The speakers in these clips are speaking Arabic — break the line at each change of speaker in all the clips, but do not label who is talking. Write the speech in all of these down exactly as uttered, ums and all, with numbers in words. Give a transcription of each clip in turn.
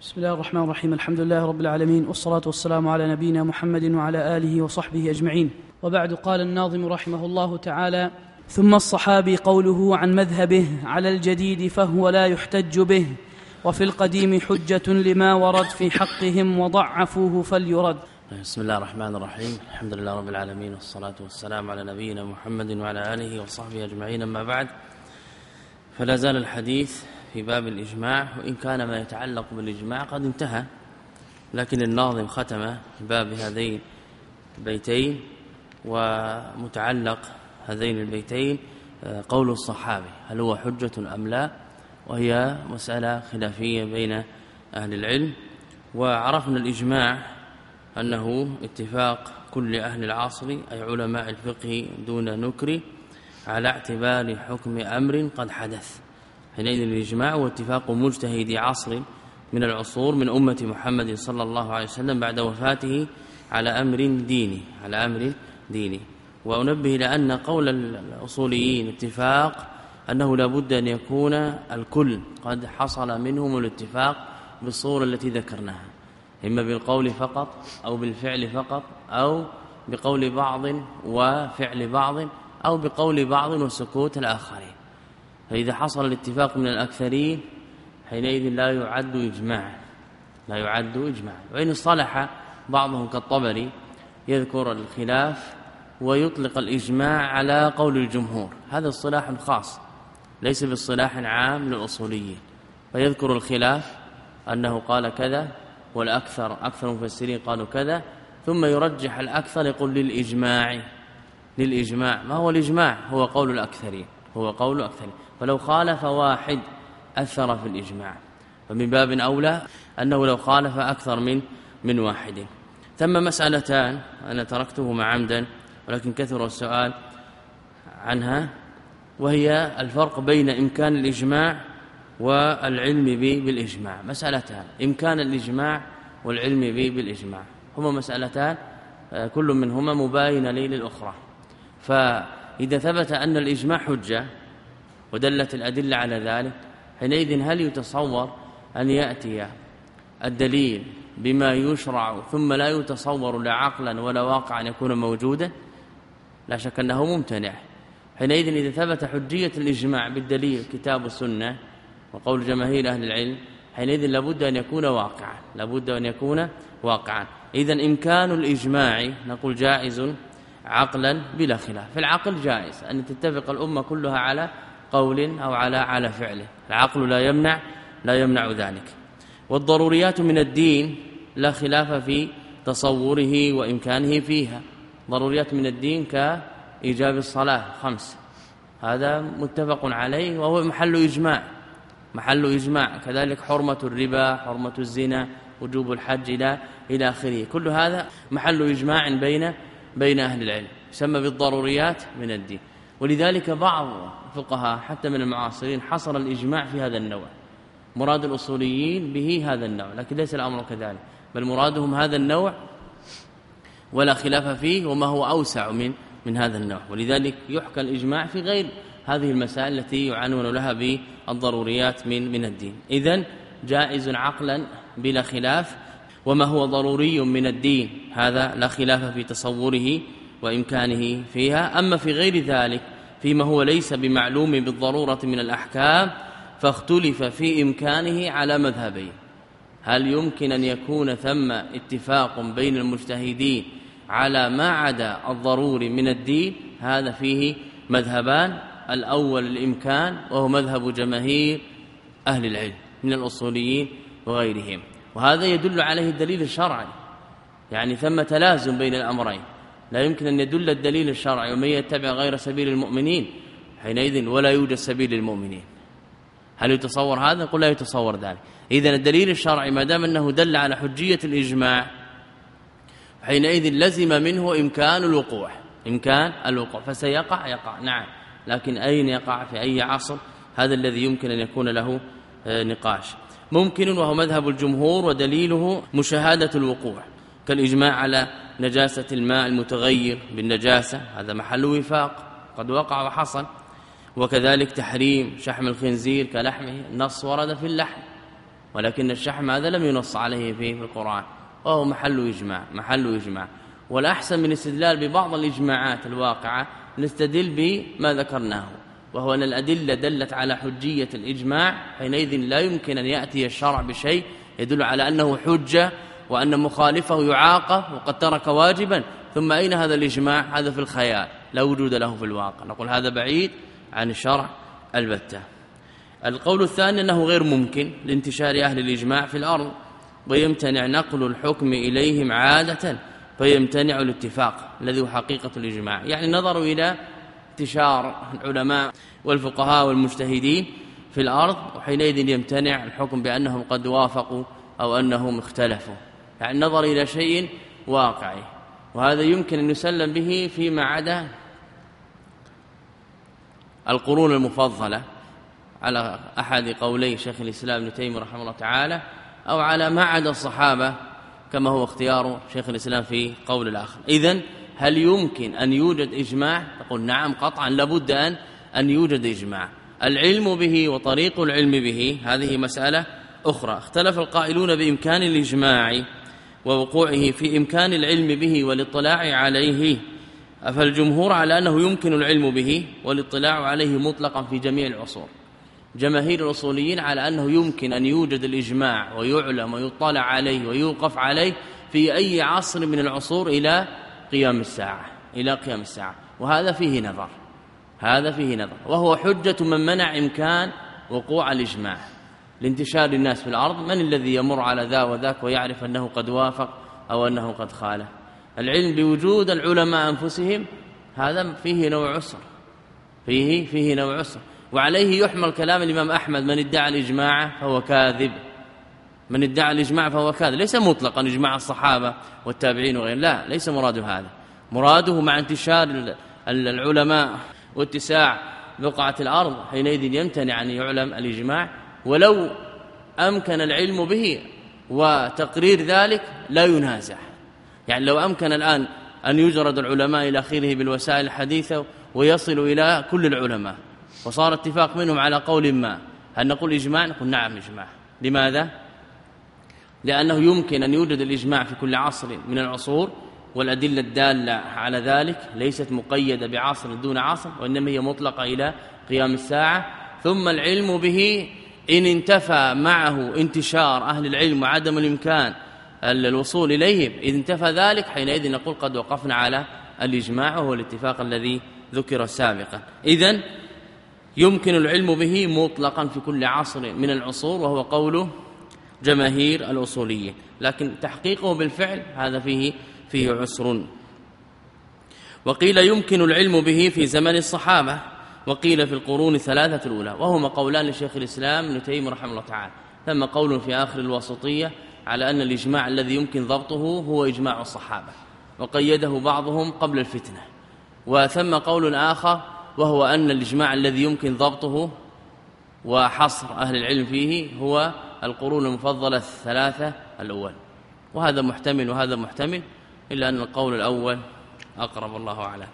بسم الله الرحمن الرحيم. الحمد لله رب العالمين، والصلاة والسلام على نبينا محمد وعلى آله وصحبه أجمعين. وبعد، قال الناظم رحمه الله تعالى: ثم الصحابي قوله عن مذهبه على الجديد فهو لا يحتج به، وفي القديم حجة لما ورد في حقهم وضعفوه فليرد.
بسم الله الرحمن الرحيم. الحمد لله رب العالمين، والصلاة والسلام على نبينا محمد وعلى آله وصحبه أجمعين. أما بعد، فلا زال الحديث في باب الإجماع، وإن كان ما يتعلق بالإجماع قد انتهى، لكن الناظم ختم باب هذين البيتين، ومتعلق هذين البيتين قول الصحابي هل هو حجة أم لا، وهي مسألة خلافية بين أهل العلم. وعرفنا الإجماع أنه اتفاق كل أهل العصر أي علماء الفقه دون نكر على اعتبار حكم أمر قد حدث. حينئذ الإجماع هو اتفاق مجتهد عصر من العصور من أمة محمد صلى الله عليه وسلم بعد وفاته على أمر ديني على أمر ديني. وأنبه لأن قول الأصوليين اتفاق أنه لا بد أن يكون الكل قد حصل منهم الاتفاق بالصورة التي ذكرناها، إما بالقول فقط أو بالفعل فقط، أو بقول بعض وفعل بعض، أو بقول بعض وسكوت الآخرين. فإذا حصل الاتفاق من الأكثرين حينئذ لا يعد إجماعا لا يعد إجماعا وإن اصطلح بعضهم كالطبري يذكر الخلاف ويطلق الإجماع على قول الجمهور، هذا اصطلاح خاص ليس باصطلاح عام للأصوليين، فيذكر الخلاف أنه قال كذا والأكثر أكثر المفسرين قالوا كذا، ثم يرجح الأكثر يقول للإجماع للإجماع ما هو الإجماع؟ هو قول الأكثرين هو قول الأكثرين فلو خالف واحد أثر في الإجماع، فمن باب أولى أنه لو خالف أكثر من من واحد. ثم مسألتان أنا تركتهما عمدا ولكن كثر السؤال عنها، وهي الفرق بين إمكان الإجماع والعلم بالإجماع. مسألتان: إمكان الإجماع والعلم بالإجماع، هما مسألتان كل منهما مباين للأخرى. فإذا ثبت أن الإجماع حجة ودلت الأدلة على ذلك، حينئذ هل يتصور أن يأتي الدليل بما يشرع ثم لا يتصور لا عقلا ولا واقعا يكون موجودا؟ لا شك أنه ممتنع. حينئذ إذا ثبت حجية الإجماع بالدليل كتاب السنة وقول جماهير أهل العلم، حينئذ لابد أن يكون واقعا لابد أن يكون واقعا إذن إمكان الإجماع نقول جائز عقلا بلا خلاف. في العقل جائز أن تتفق الأمة كلها على قول أو على على فعله، العقل لا يمنع لا يمنع ذلك. والضروريات من الدين لا خلاف في تصوره وإمكانه فيها. ضروريات من الدين كإيجاب الصلاة خمس، هذا متفق عليه وهو محل إجماع محل إجماع كذلك حرمة الربا، حرمة الزنا، وجوب الحج إلى إلى آخره، كل هذا محل إجماع بين بين أهل العلم، يسمى بالضروريات من الدين. ولذلك بعض الفقهاء حتى من المعاصرين حصر الإجماع في هذا النوع، مراد الأصوليين به هذا النوع، لكن ليس الأمر كذلك، بل مرادهم هذا النوع ولا خلاف فيه، وما هو أوسع من من هذا النوع. ولذلك يحكى الإجماع في غير هذه المسائل التي يعنون لها بالضروريات من من الدين. إذن جائز عقلا بلا خلاف، وما هو ضروري من الدين هذا لا خلاف في تصوره وإمكانه فيها. أما في غير ذلك فيما هو ليس بمعلوم بالضرورة من الأحكام فاختلف في إمكانه على مذهبين: هل يمكن أن يكون ثم اتفاق بين المجتهدين على ما عدا الضروري من الدين؟ هذا فيه مذهبان: الأول الإمكان وهو مذهب جماهير أهل العلم من الأصوليين وغيرهم، وهذا يدل عليه الدليل الشرعي، يعني ثم تلازم بين الأمرين، لا يمكن أن يدل الدليل الشرعي ومن يتبع غير سبيل المؤمنين حينئذ ولا يوجد سبيل المؤمنين. هل يتصور هذا؟ قل لا يتصور ذلك. إذن الدليل الشرعي ما دام أنه دل على حجية الإجماع حينئذ لزم منه إمكان الوقوع إمكان الوقوع فسيقع يقع نعم، لكن أين يقع في أي عصر؟ هذا الذي يمكن أن يكون له نقاش. ممكن وهو مذهب الجمهور ودليله مشاهدة الوقوع، كالإجماع على نجاسة الماء المتغير بالنجاسة، هذا محل وفاق قد وقع وحصل. وكذلك تحريم شحم الخنزير كلحمه، النص ورد في اللحم ولكن الشحم هذا لم ينص عليه فيه في القرآن، وهو محل إجماع محل إجماع. والأحسن من الاستدلال ببعض الإجماعات الواقعة نستدل بما ذكرناه، وهو أن الأدلة دلت على حجية الإجماع، حينئذ لا يمكن أن يأتي الشرع بشيء يدل على أنه حجة وأن مخالفه يعاقب وقد ترك واجبا، ثم أين هذا الإجماع؟ هذا في الخيال لا وجود له في الواقع، نقول هذا بعيد عن الشرع البتة. القول الثاني أنه غير ممكن لانتشار أهل الإجماع في الأرض، ويمتنع نقل الحكم إليهم عادة، فيمتنع الاتفاق الذي هو حقيقة الإجماع. يعني نظروا إلى انتشار العلماء والفقهاء والمجتهدين في الأرض، وحينئذ يمتنع الحكم بأنهم قد وافقوا أو أنهم اختلفوا، يعني نظر إلى شيء واقعي. وهذا يمكن أن يسلم به فيما عدا القرون المفضلة على أحد قولي شيخ الإسلام ابن تيمية رحمه الله تعالى، أو على ما عدا الصحابة كما هو اختيار شيخ الإسلام في قول الآخر. إذن هل يمكن أن يوجد إجماع؟ تقول نعم قطعا لابد أن أن يوجد إجماع. العلم به وطريق العلم به هذه مسألة أخرى. اختلف القائلون بإمكان الإجماع ووقوعه في إمكان العلم به والاطلاع عليه، فالجمهور على أنه يمكن العلم به والاطلاع عليه مطلقا في جميع العصور. جماهير الأصوليين على أنه يمكن أن يوجد الإجماع ويعلم ويطلع عليه ويوقف عليه في أي عصر من العصور إلى قيام الساعة إلى قيام الساعة وهذا فيه نظر هذا فيه نظر وهو حجة من منع إمكان وقوع الإجماع لانتشار الناس في الأرض. من الذي يمر على ذا وذاك ويعرف أنه قد وافق أو أنه قد خالف؟ العلم بوجود العلماء أنفسهم هذا فيه نوع عسر فيه فيه نوع عسر وعليه يحمل كلام الإمام أحمد: من ادعى الإجماع فهو كاذب. من ادعى الإجماع فهو كاذب، ليس مطلقا إجماع الصحابة والتابعين وغيرهم، لا ليس مراده هذا، مراده مع انتشار العلماء واتساع بقعة الأرض حينئذ يمتنع أن يعلم الإجماع، ولو أمكن العلم به وتقرير ذلك لا ينازع. يعني لو أمكن الآن أن يجرد العلماء إلى آخره بالوسائل الحديثة ويصل إلى كل العلماء وصار اتفاق منهم على قول ما، هل نقول إجماع؟ نقول نعم إجماع. لماذا؟ لأنه يمكن أن يوجد الإجماع في كل عصر من العصور، والأدلة الدالة على ذلك ليست مقيدة بعصر دون عصر، وإنما هي مطلقة إلى قيام الساعة. ثم العلم به إن انتفى معه انتشار أهل العلم وعدم الإمكان الوصول إليه، إذا انتفى ذلك حينئذ نقول قد وقفنا على الإجماع وهو الاتفاق الذي ذكر سابقا. إذن يمكن العلم به مطلقا في كل عصر من العصور، وهو قوله جماهير الأصوليين، لكن تحقيقه بالفعل هذا فيه فيه عسر. وقيل يمكن العلم به في زمن الصحابة، وقيل في القرون الثلاثة الأولى، وهما قولان لشيخ الإسلام ابن تيمية رحمه الله تعالى. ثم قول في آخر الواسطية على أن الإجماع الذي يمكن ضبطه هو إجماع الصحابة، وقيده بعضهم قبل الفتنة. وثم قول آخر وهو أن الإجماع الذي يمكن ضبطه وحصر أهل العلم فيه هو القرون المفضلة الثلاثة الأول. وهذا محتمل وهذا محتمل، إلا أن القول الأول أقرب، الله أعلم.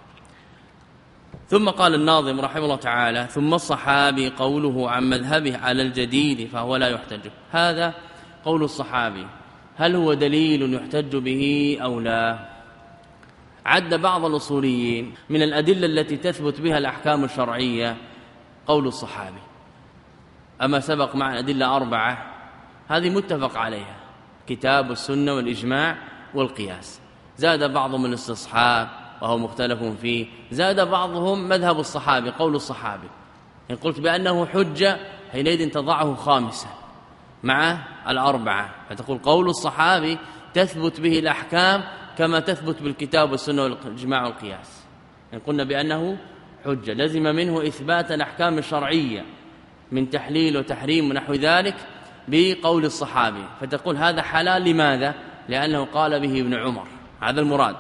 ثم قال الناظم رحمه الله تعالى: ثم الصحابي قوله عن مذهبه على الجديد فهو لا يحتج. هذا قول الصحابي، هل هو دليل يحتج به أو لا؟ عد بعض الأصوليين من الأدلة التي تثبت بها الأحكام الشرعية قول الصحابي. أما سبق مع أدلة أربعة هذه متفق عليها: كتاب والسنة والإجماع والقياس. زاد بعضهم الاستصحاب وهو مختلف فيه، زاد بعضهم مذهب الصحابي قول الصحابي. إن قلت بأنه حجة حينئذ تضعه خامسا مع الأربعة، فتقول قول الصحابي تثبت به الأحكام كما تثبت بالكتاب والسنة والإجماع والقياس. إن قلنا بأنه حجة لزم منه إثبات الأحكام الشرعية من تحليل وتحريم ونحو ذلك بقول الصحابي، فتقول هذا حلال. لماذا؟ لأنه قال به ابن عمر، هذا المراد.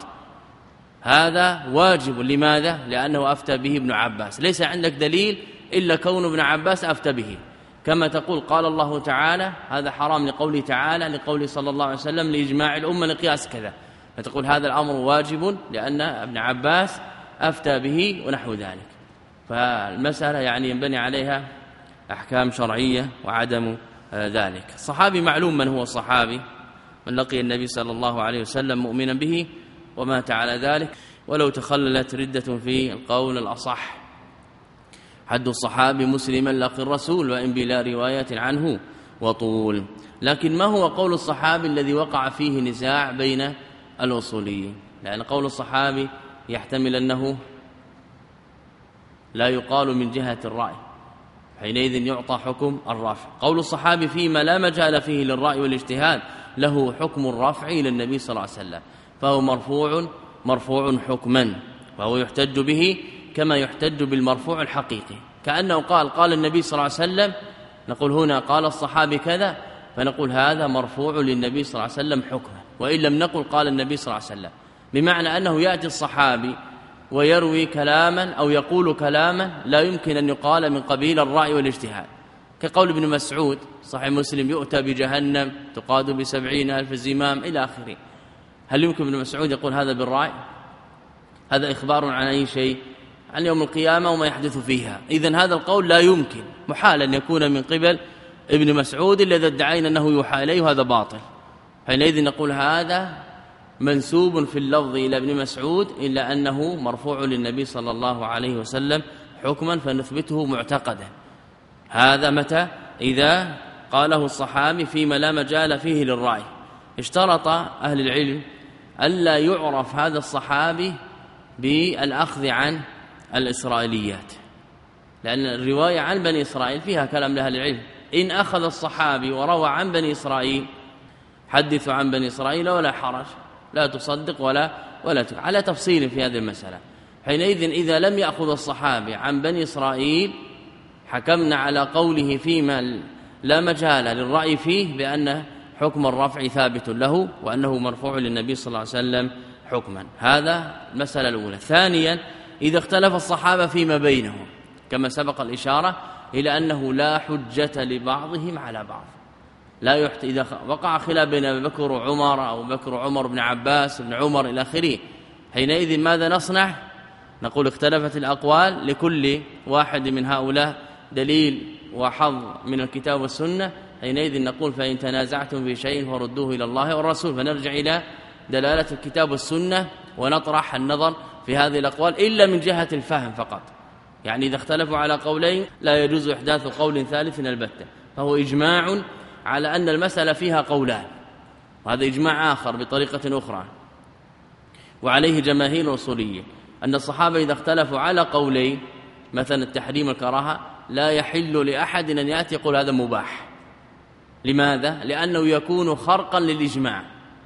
هذا واجب، لماذا؟ لأنه أفتى به ابن عباس. ليس عندك دليل إلا كون ابن عباس أفتى به. كما تقول قال الله تعالى هذا حرام لقوله تعالى، لقوله صلى الله عليه وسلم لإجماع الأمة لقياس كذا، فتقول هذا الأمر واجب لأن ابن عباس أفتى به ونحو ذلك. فالمسألة يعني ينبني عليها أحكام شرعية وعدم ذلك. الصحابي معلوم من هو الصحابي، من لقي النبي صلى الله عليه وسلم مؤمنا به ومات على ذلك، ولو تخللت ردة في القول الأصح. حد الصحابي مسلما لقي الرسول وإن بلا رواية عنه وطول. لكن ما هو قول الصحابي الذي وقع فيه نزاع بين الأصوليين؟ لأن قول الصحابي يحتمل أنه لا يقال من جهة الرأي، حينئذ يعطى حكم الرفع. قول الصحابي فيما لا مجال فيه للرأي والاجتهاد له حكم الرفع إلى النبي صلى الله عليه وسلم، فهو مرفوع مرفوع حكما، وهو يحتج به كما يحتج بالمرفوع الحقيقي. كأنه قال قال النبي صلى الله عليه وسلم، نقول هنا قال الصحابي كذا، فنقول هذا مرفوع للنبي صلى الله عليه وسلم حكما، وإن لم نقل قال النبي صلى الله عليه وسلم، بمعنى أنه يأتي الصحابي ويروي كلاما أو يقول كلاما لا يمكن أن يقال من قبيل الرأي والاجتهاد، كقول ابن مسعود صحيح مسلم يؤتى بجهنم تقاد بسبعين ألف زمام إلى آخره. هل يمكن ابن مسعود يقول هذا بالرأي؟ هذا إخبار عن أي شيء؟ عن يوم القيامة وما يحدث فيها. إذن هذا القول لا يمكن، محال أن يكون من قبل ابن مسعود الذي ادعينا أنه يوحى إليه، وهذا باطل. حينئذ نقول هذا منسوب في اللفظ إلى ابن مسعود، إلا أنه مرفوع للنبي صلى الله عليه وسلم حكما، فنثبته معتقدا. هذا متى؟ إذا قاله الصحابي فيما لا مجال فيه للرأي. اشترط أهل العلم ألا يعرف هذا الصحابي بالأخذ عن الإسرائيليات، لأن الرواية عن بني إسرائيل فيها كلام لأهل العلم. إن أخذ الصحابي وروى عن بني إسرائيل حدثوا عن بني إسرائيل ولا حرج، لا تصدق ولا ولا تك... على تفصيل في هذه المسألة. حينئذ إذا لم يأخذ الصحابي عن بني إسرائيل حكمنا على قوله فيما لا مجال للرأي فيه بأن حكم الرفع ثابت له، وأنه مرفوع للنبي صلى الله عليه وسلم حكما. هذا المسألة الأولى. ثانيا، إذا اختلف الصحابة فيما بينهم كما سبق الإشارة إلى أنه لا حجة لبعضهم على بعض، لا يحت... إذا وقع خلاف بين أبي بكر وعمر أو بكر وعمر بن عباس بن عمر إلى آخره، حينئذ ماذا نصنع؟ نقول اختلفت الأقوال، لكل واحد من هؤلاء دليل وحظ من الكتاب والسنة. حينئذ نقول فإن تنازعتم في شيء فردوه إلى الله والرسول، فنرجع إلى دلالة الكتاب والسنة ونطرح النظر في هذه الأقوال، إلا من جهة الفهم فقط. يعني إذا اختلفوا على قولين لا يجوز إحداث قول ثالث البتة، فهو إجماع على أن المسألة فيها قولان، وهذا إجماع آخر بطريقة أخرى، وعليه جماهير الأصولية أن الصحابة إذا اختلفوا على قولين مثلا التحريم والكراهة لا يحل لأحد أن يأتي يقول هذا مباح. لماذا؟ لأنه يكون خرقا للإجماع،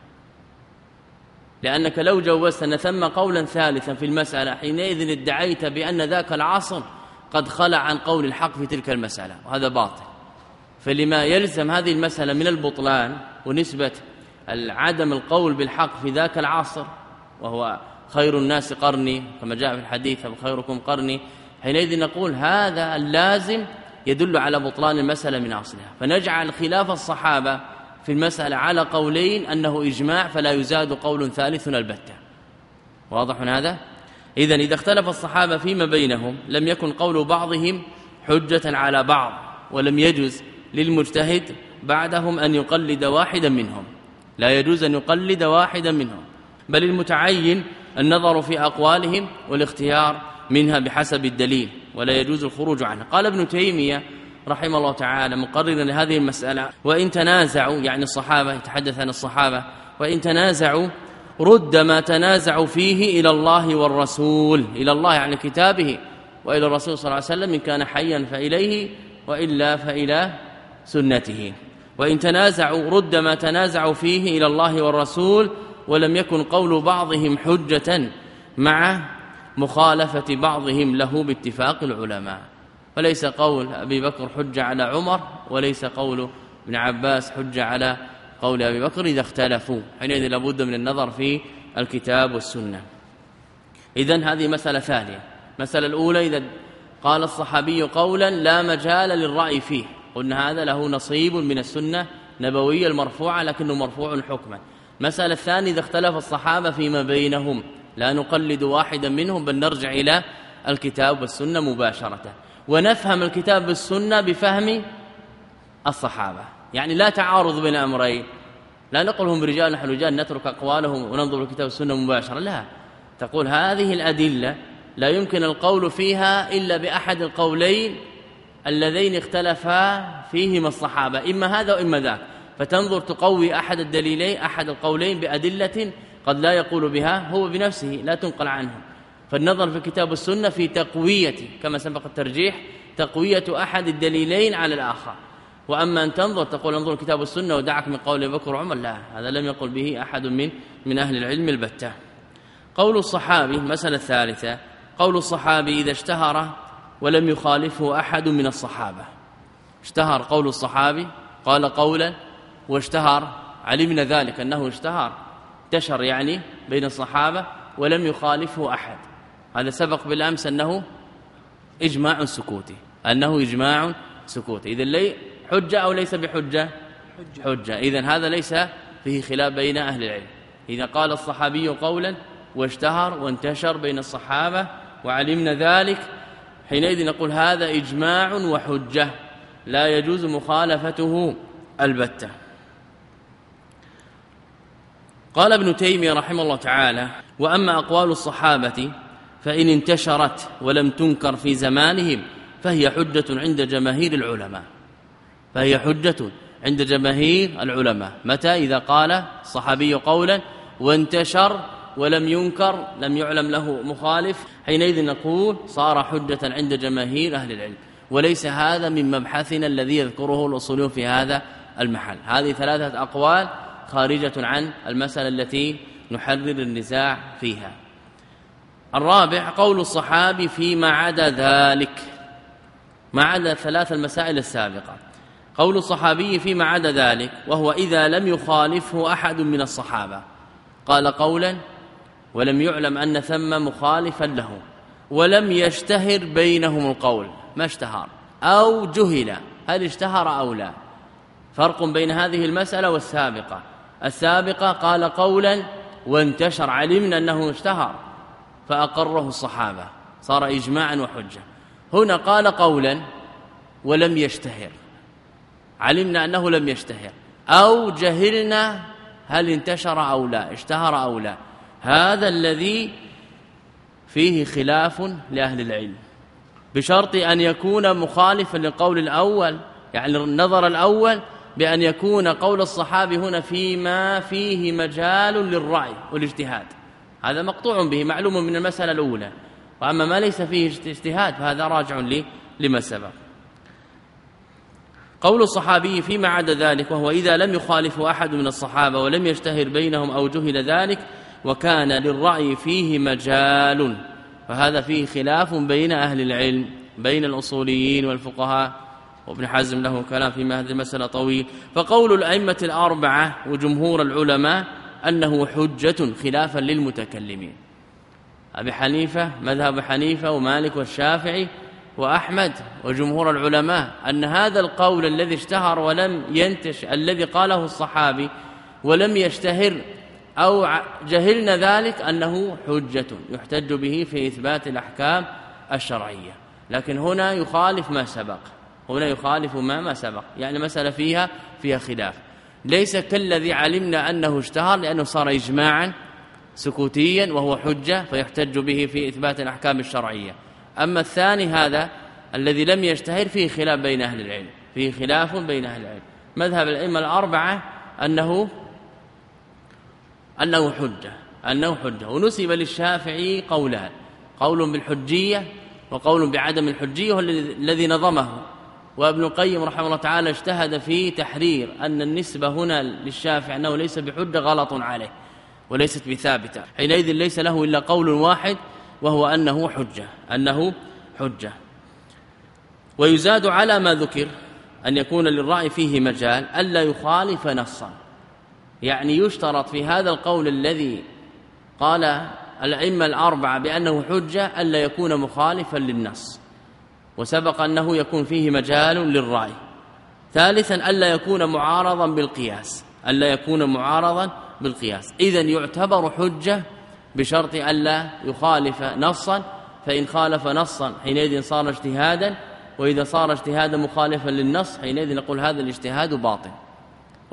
لأنك لو جوزت أن ثم قولا ثالثا في المسألة حينئذ ادعيت بأن ذاك العصر قد خلع عن قول الحق في تلك المسألة، وهذا باطل. فلما يلزم هذه المسألة من البطلان ونسبة عدم القول بالحق في ذاك العصر، وهو خير الناس قرني كما جاء في الحديث خيركم قرني، حينئذ نقول هذا اللازم يدل على بطلان المسألة من أصلها، فنجعل خلاف الصحابة في المسألة على قولين أنه إجماع فلا يزاد قول ثالث البتة. واضح هذا؟ إذن إذا اختلف الصحابة فيما بينهم لم يكن قول بعضهم حجة على بعض، ولم يجوز للمجتهد بعدهم أن يقلد واحدا منهم، لا يجوز أن يقلد واحدا منهم، بل المتعين النظر في أقوالهم والاختيار منها بحسب الدليل، ولا يجوز الخروج عنها. قال ابن تيمية رحمه الله تعالى مقررا لهذه المسألة: وإن تنازعوا، يعني الصحابة، يتحدث عن الصحابة، وإن تنازعوا رد ما تنازعوا فيه إلى الله والرسول، إلى الله يعني كتابه، وإلى الرسول صلى الله عليه وسلم إن كان حيا فإليه وإلا فإلى سنته. وإن تنازعوا رد ما تنازعوا فيه إلى الله والرسول، ولم يكن قول بعضهم حجة مع مخالفة بعضهم له باتفاق العلماء. وليس قول أبي بكر حجة على عمر، وليس قول ابن عباس حجة على قول أبي بكر إذا اختلفوا، حينئذ لابد من النظر في الكتاب والسنة. إذن هذه مسألة ثانية. مسألة الأولى: إذا قال الصحابي قولا لا مجال للرأي فيه، قلنا هذا له نصيب من السنة نبوية المرفوعة لكنه مرفوع حكما. مسألة الثانية: إذا اختلف الصحابة فيما بينهم لا نقلد واحدا منهم، بل نرجع إلى الكتاب والسنة مباشرة، ونفهم الكتاب والسنة بفهم الصحابة. يعني لا تعارض بين أمرين، لا نقول هم رجال نحن رجال نترك أقوالهم وننظر الكتاب والسنة مباشرة، لا، تقول هذه الأدلة لا يمكن القول فيها إلا بأحد القولين اللذين اختلفا فيهما الصحابة، إما هذا وإما ذاك، فتنظر تقوي أحد الدليلين أحد القولين بأدلة قد لا يقول بها هو بنفسه لا تنقل عنه، فالنظر في الكتاب والسنة في تقوية كما سبق الترجيح تقوية أحد الدليلين على الآخر. وأما أن تنظر تقول انظر الكتاب والسنة ودعك من قول بكر وعمر، لا، هذا لم يقل به أحد من من أهل العلم البتة. قول الصحابي المسألة الثالثة، قول الصحابي إذا اشتهر ولم يخالفه أحد من الصحابة، اشتهر قول الصحابي قال قولا واشتهر، علمنا ذلك أنه اشتهر انتشر يعني بين الصحابة ولم يخالفه أحد، هذا سبق بالأمس أنه إجماع سكوتي، أنه إجماع سكوتي، إذن لي حجة أو ليس بحجة؟ حجة، إذن هذا ليس فيه خلاف بين أهل العلم. إذا قال الصحابي قولا واشتهر وانتشر بين الصحابة وعلمنا ذلك، حينئذ نقول هذا إجماع وحجة لا يجوز مخالفته البتة. قال ابن تيمية رحمه الله تعالى: وأما أقوال الصحابة فإن انتشرت ولم تنكر في زمانهم فهي حجة عند جماهير العلماء، فهي حجة عند جماهير العلماء. متى؟ إذا قال الصحابي قولا وانتشر ولم ينكر لم يعلم له مخالف، حينئذ نقول صار حجة عند جماهير أهل العلم، وليس هذا من مبحثنا الذي يذكره الأصوليون في هذا المحل. هذه ثلاثة أقوال خارجة عن المسألة التي نحرر النزاع فيها. الرابع قول الصحابي فيما عدا ذلك، ما عدا ثلاث المسائل السابقة، قول الصحابي فيما عدا ذلك وهو إذا لم يخالفه أحد من الصحابة، قال قولا ولم يعلم أن ثم مخالفا له ولم يشتهر بينهم القول، ما اشتهر أو جهل، هل اشتهر أو لا؟ فرق بين هذه المسألة والسابقة. السابقة قال قولا وانتشر، علمنا أنه اشتهر فأقره الصحابة صار إجماعا وحجة. هنا قال قولا ولم يشتهر، علمنا أنه لم يشتهر أو جهلنا هل انتشر أو لا، اشتهر أو لا، هذا الذي فيه خلاف لأهل العلم، بشرط أن يكون مخالفا للقول الأول، يعني النظر الأول بأن يكون قول الصحابي هنا فيما فيه مجال للرأي والاجتهاد، هذا مقطوع به معلوم من المسألة الأولى. وأما ما ليس فيه اجتهاد فهذا راجع لما سبق. قول الصحابي فيما عدا ذلك وهو إذا لم يخالف أحد من الصحابة ولم يشتهر بينهم أو جهل ذلك وكان للرأي فيه مجال، فهذا فيه خلاف بين أهل العلم بين الأصوليين والفقهاء، وابن حزم له كلام في هذه المسألة طويل. فقول الأئمة الأربعة وجمهور العلماء أنه حجة خلافا للمتكلمين، أبي حنيفة مذهب حنيفة ومالك والشافعي وأحمد وجمهور العلماء أن هذا القول الذي اشتهر ولم ينتش الذي قاله الصحابي ولم يشتهر أو جهلنا ذلك أنه حجة يحتج به في إثبات الأحكام الشرعية. لكن هنا يخالف ما سبق، هنا يخالف ما ما سبق، يعني مسألة فيها فيها خلاف، ليس كالذي علمنا أنه اشتهر لأنه صار إجماعا سكوتيا وهو حجة فيحتج به في إثبات الأحكام الشرعية. أما الثاني هذا الذي لم يشتهر فيه خلاف بين أهل العلم، فيه خلاف بين أهل العلم. مذهب الأئمة الأربعة أنه أنه حجة أنه حجة ونسب للشافعي قولان، قول بالحجية وقول بعدم الحجية، هو الذي نظمه. وابن القيم رحمه الله تعالى اجتهد في تحرير أن النسبة هنا للشافعي أنه ليس بحجة غلط عليه وليست بثابتة، حينئذ ليس له إلا قول واحد وهو أنه حجة أنه حجة. ويزاد على ما ذكر أن يكون للرأي فيه مجال ألا يخالف نصا، يعني يشترط في هذا القول الذي قال الأئمة الأربعة بأنه حجة ألا يكون مخالفا للنص، وسبق أنه يكون فيه مجال للرأي. ثالثا ألا يكون معارضا بالقياس، ألا يكون معارضا بالقياس، إذن يعتبر حجة بشرط ألا يخالف نصا، فإن خالف نصا حينئذ صار اجتهادا، وإذا صار اجتهادا مخالفا للنص حينئذ نقول هذا الاجتهاد باطل.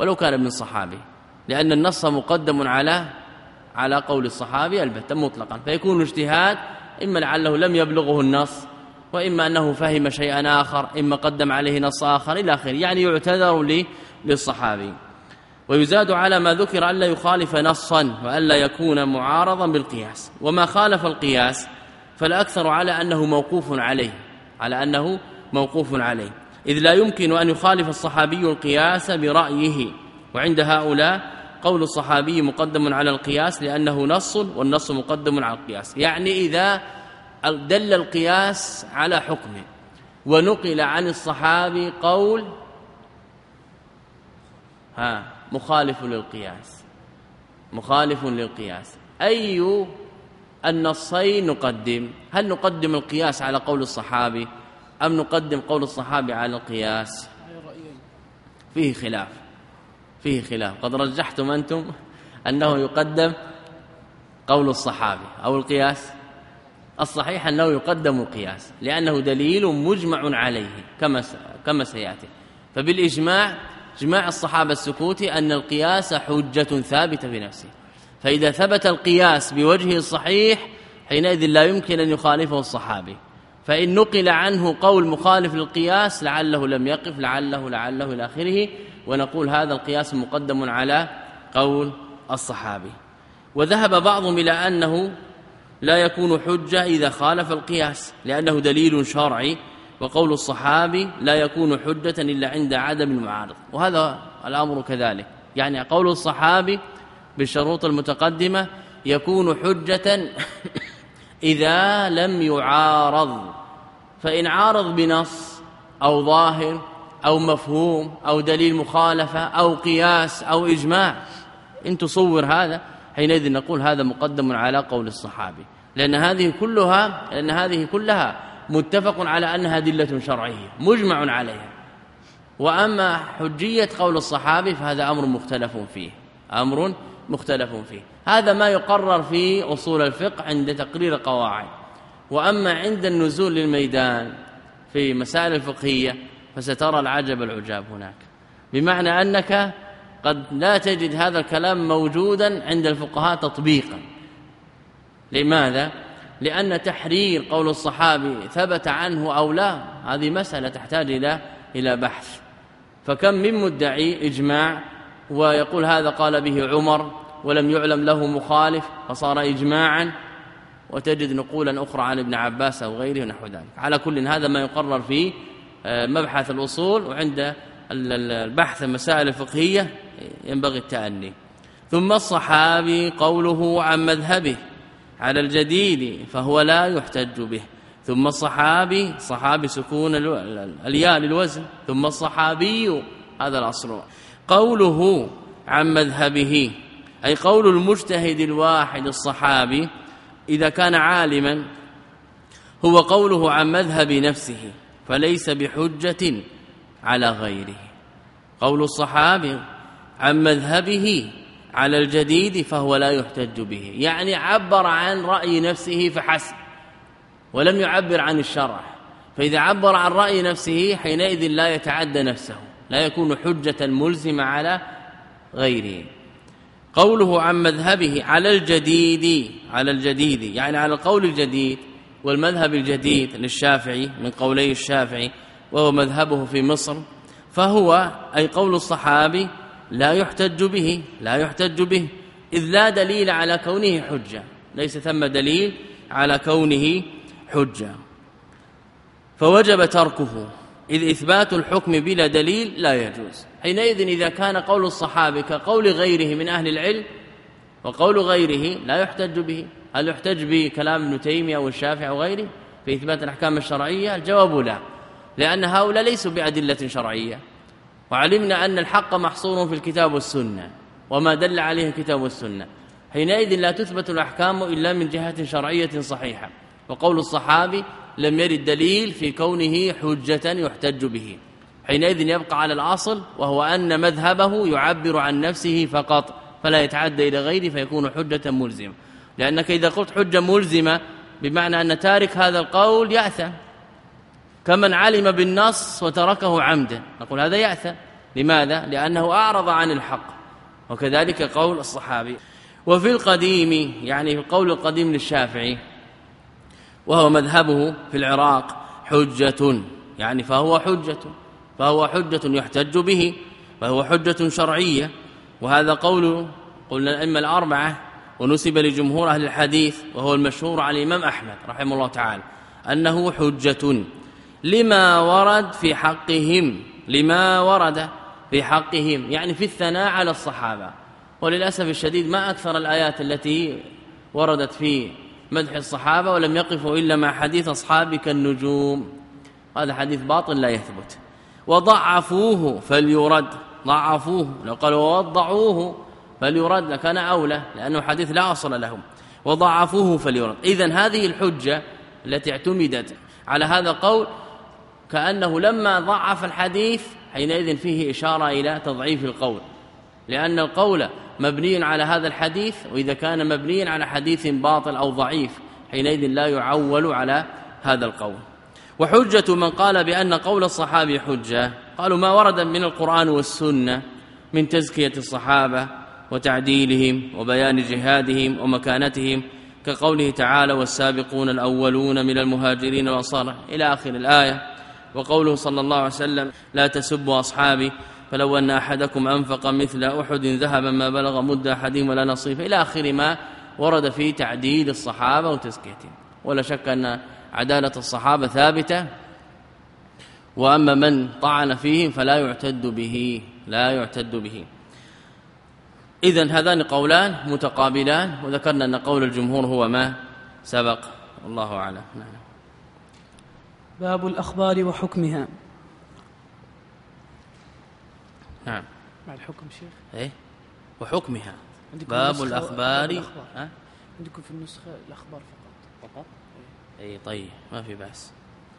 ولو كان ابن صحابي، لأن النص مقدم على على قول الصحابي البتة مطلقا، فيكون اجتهاد إما لعله لم يبلغه النص، وإما أنه فهم شيئا آخر، إما قدم عليه نص آخر إلى آخره، يعني يعتذر للصحابي. ويزاد على ما ذكر ألا يخالف نصا وألا يكون معارضا بالقياس. وما خالف القياس فالأكثر على أنه موقوف عليه على أنه موقوف عليه إذ لا يمكن أن يخالف الصحابي القياس برأيه، وعند هؤلاء قول الصحابي مقدم على القياس لأنه نص، والنص مقدم على القياس. يعني إذا دل القياس على حكمه ونقل عن الصحابي قول ها مخالف للقياس مخالف للقياس أي النصين نقدم؟ هل نقدم القياس على قول الصحابي أم نقدم قول الصحابي على القياس؟ فيه خلاف فيه خلاف قد رجحتم أنتم أنه يقدم قول الصحابي أو القياس. الصحيح أنه يقدم القياس لأنه دليل مجمع عليه كما كما سيأتي. فبالإجماع إجماع الصحابة السكوتي أن القياس حجة ثابتة بنفسه، فإذا ثبت القياس بوجهه الصحيح حينئذ لا يمكن أن يخالفه الصحابي. فإن نقل عنه قول مخالف للقياس لعله لم يقف لعله لعله إلى آخره، ونقول هذا القياس مقدم على قول الصحابي. وذهب بعضهم إلى أنه لا يكون حجة إذا خالف القياس لأنه دليل شرعي، وقول الصحابي لا يكون حجة إلا عند عدم المعارض، وهذا الأمر كذلك. يعني قول الصحابي بالشروط المتقدمة يكون حجة إذا لم يعارض، فإن عارض بنص أو ظاهر أو مفهوم أو دليل مخالفة أو قياس أو إجماع إن تصور هذا حينئذ نقول هذا مقدم على قول الصحابي، لأن هذه كلها لأن هذه كلها متفق على أنها أدلة شرعية مجمع عليها. وأما حجية قول الصحابي فهذا أمر مختلف فيه أمر مختلف فيه هذا ما يقرر في أصول الفقه عند تقرير قواعد. وأما عند النزول للميدان في مسائل الفقهية فسترى العجب العجاب هناك، بمعنى أنك قد لا تجد هذا الكلام موجودا عند الفقهاء تطبيقا. لماذا؟ لأن تحرير قول الصحابي ثبت عنه أو لا هذه مسألة تحتاج إلى إلى بحث. فكم من مدعي إجماع ويقول هذا قال به عمر ولم يعلم له مخالف فصار إجماعا، وتجد نقولا أخرى عن ابن عباس أو غيره ونحو ذلك. على كل هذا ما يقرر في مبحث الأصول، وعند البحث المسائل الفقهية ينبغي التأني. ثم الصحابي قوله عن مذهبه على الجديد فهو لا يحتج به. ثم الصحابي صحابي سكون الياء للوزن، ثم الصحابي هذا الأصل. قوله عن مذهبه أي قول المجتهد الواحد الصحابي إذا كان عالما هو قوله عن مذهب نفسه فليس بحجة على غيره. قول الصحابي عن مذهبه على الجديد فهو لا يحتج به، يعني عبر عن رأي نفسه فحسب ولم يعبر عن الشرع، فإذا عبر عن رأي نفسه حينئذ لا يتعدى نفسه، لا يكون حجة ملزمة على غيره. قوله عن مذهبه على الجديد على الجديد يعني على القول الجديد والمذهب الجديد للشافعي من قولي الشافعي وهو مذهبه في مصر، فهو أي قول الصحابي لا يحتج به لا يحتج به إذ لا دليل على كونه حجة، ليس ثم دليل على كونه حجة، فوجب تركه إذ إثبات الحكم بلا دليل لا يجوز. حينئذ إذا كان قول الصحابي كقول غيره من أهل العلم وقول غيره لا يحتج به، هل يحتج بكلام ابن تيمية أو الشافعي أو غيره في إثبات الأحكام الشرعية؟ الجواب لا، لأن هؤلاء ليسوا بأدلة شرعية، وعلمنا أن الحق محصور في الكتاب والسنة وما دل عليه الكتاب والسنة. حينئذ لا تثبت الأحكام إلا من جهة شرعية صحيحة، وقول الصحابي لم يرد دليل في كونه حجة يحتج به. حينئذ يبقى على الأصل وهو أن مذهبه يعبر عن نفسه فقط فلا يتعدى إلى غيره فيكون حجة ملزمة. لأنك إذا قلت حجة ملزمة بمعنى أن تارك هذا القول يأثم، كمن علم بالنص وتركه عمدا نقول هذا يأثم، لماذا؟ لأنه أعرض عن الحق، وكذلك قول الصحابي. وفي القديم يعني في القول القديم للشافعي وهو مذهبه في العراق حجة، يعني فهو حجة فهو حجة يحتج به، فهو حجة شرعية. وهذا قول قلنا الأئمة الأربعة ونسب لجمهور أهل الحديث، وهو المشهور على الإمام أحمد رحمه الله تعالى أنه حجة لما ورد في حقهم، لما ورد في حقهم يعني في الثناء على الصحابة. وللأسف الشديد ما أكثر الآيات التي وردت في مدح الصحابة ولم يقفوا إلا مع حديث أصحابي كالنجوم، هذا حديث باطل لا يثبت. وضعفوه فليرد، ضعفوه لو قالوا وضعوه فليرد لكان أولى، لأنه حديث لا أصل له. وضعفوه فليرد. إذن هذه الحجة التي اعتمدت على هذا القول كأنه لما ضعف الحديث حينئذ فيه إشارة إلى تضعيف القول، لأن القول مبني على هذا الحديث، وإذا كان مبني على حديث باطل أو ضعيف حينئذ لا يعول على هذا القول. وحجة من قال بأن قول الصحابي حجة قالوا ما ورد من القرآن والسنة من تزكية الصحابة وتعديلهم وبيان جهادهم ومكانتهم، كقوله تعالى والسابقون الأولون من المهاجرين والأنصار إلى آخر الآية. وقوله صلى الله عليه وسلم لا تسبوا أصحابي فلو أن أحدكم أنفق مثل أحد ذهبا ما بلغ مد أحدهم ولا نصيفه، إلى آخر ما ورد في تعديل الصحابة وتزكيتهم. ولا شك أن عدالة الصحابة ثابتة، وأما من طعن فيهم فلا يعتد به لا يعتد به. إذن هذان قولان متقابلان، وذكرنا أن قول الجمهور هو ما سبق، والله أعلم.
باب الأخبار وحكمها.
نعم
مع الحكم شيخ
ايه وحكمها. باب الأخبار.
الأخبار. أه؟ عندكم في النسخة الأخبار فقط
فقط اي طيب ما في بأس.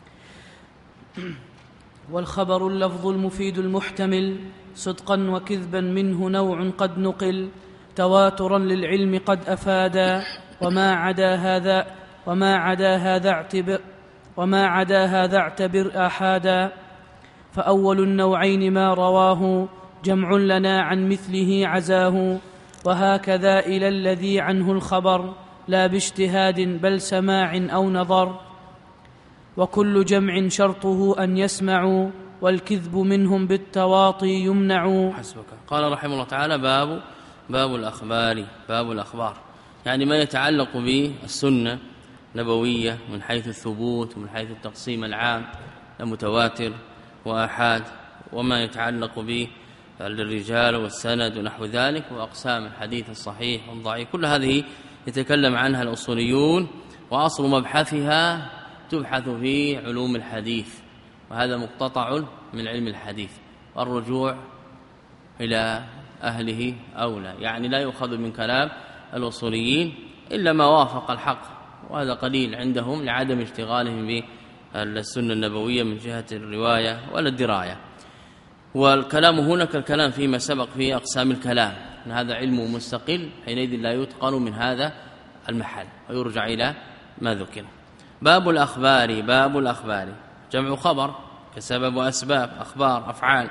والخبر اللفظ المفيد المحتمل صدقا وكذبا منه نوع قد نقل تواترا للعلم قد أفادا وما عدا هذا وما عدا هذا اعتبر وما عدا هذا اعتبر آحادا. فأول النوعين ما رواه جمع لنا عن مثله عزاه، وهكذا إلى الذي عنه الخبر لا باجتهاد بل سماع أو نظر. وكل جمع شرطه أن يسمعوا والكذب منهم بالتواطي يمنع.
حسبك. قال رحمه الله تعالى باب باب الأخبار. باب الأخبار يعني ما يتعلق بالسنة نبوية من حيث الثبوت ومن حيث التقسيم العام المتواتر وآحاد، وما يتعلق به الرجال والسند ونحو ذلك، وأقسام الحديث الصحيح والضعيف، كل هذه يتكلم عنها الأصوليون، وأصل مبحثها تبحث في علوم الحديث، وهذا مقتطع من علم الحديث، والرجوع إلى أهله أولى، يعني لا يؤخذ من كلام الأصوليين إلا ما وافق الحق، وهذا قليل عندهم لعدم اشتغالهم بالسنة النبوية من جهة الرواية ولا الدراية. والكلام هنا كالكلام فيما سبق في أقسام الكلام، أن هذا علم مستقل حينئذ لا يتقن من هذا المحل ويرجع إلى ما ذكر. باب الأخبار. باب الأخبار جمع خبر كسبب وأسباب، أخبار أفعال.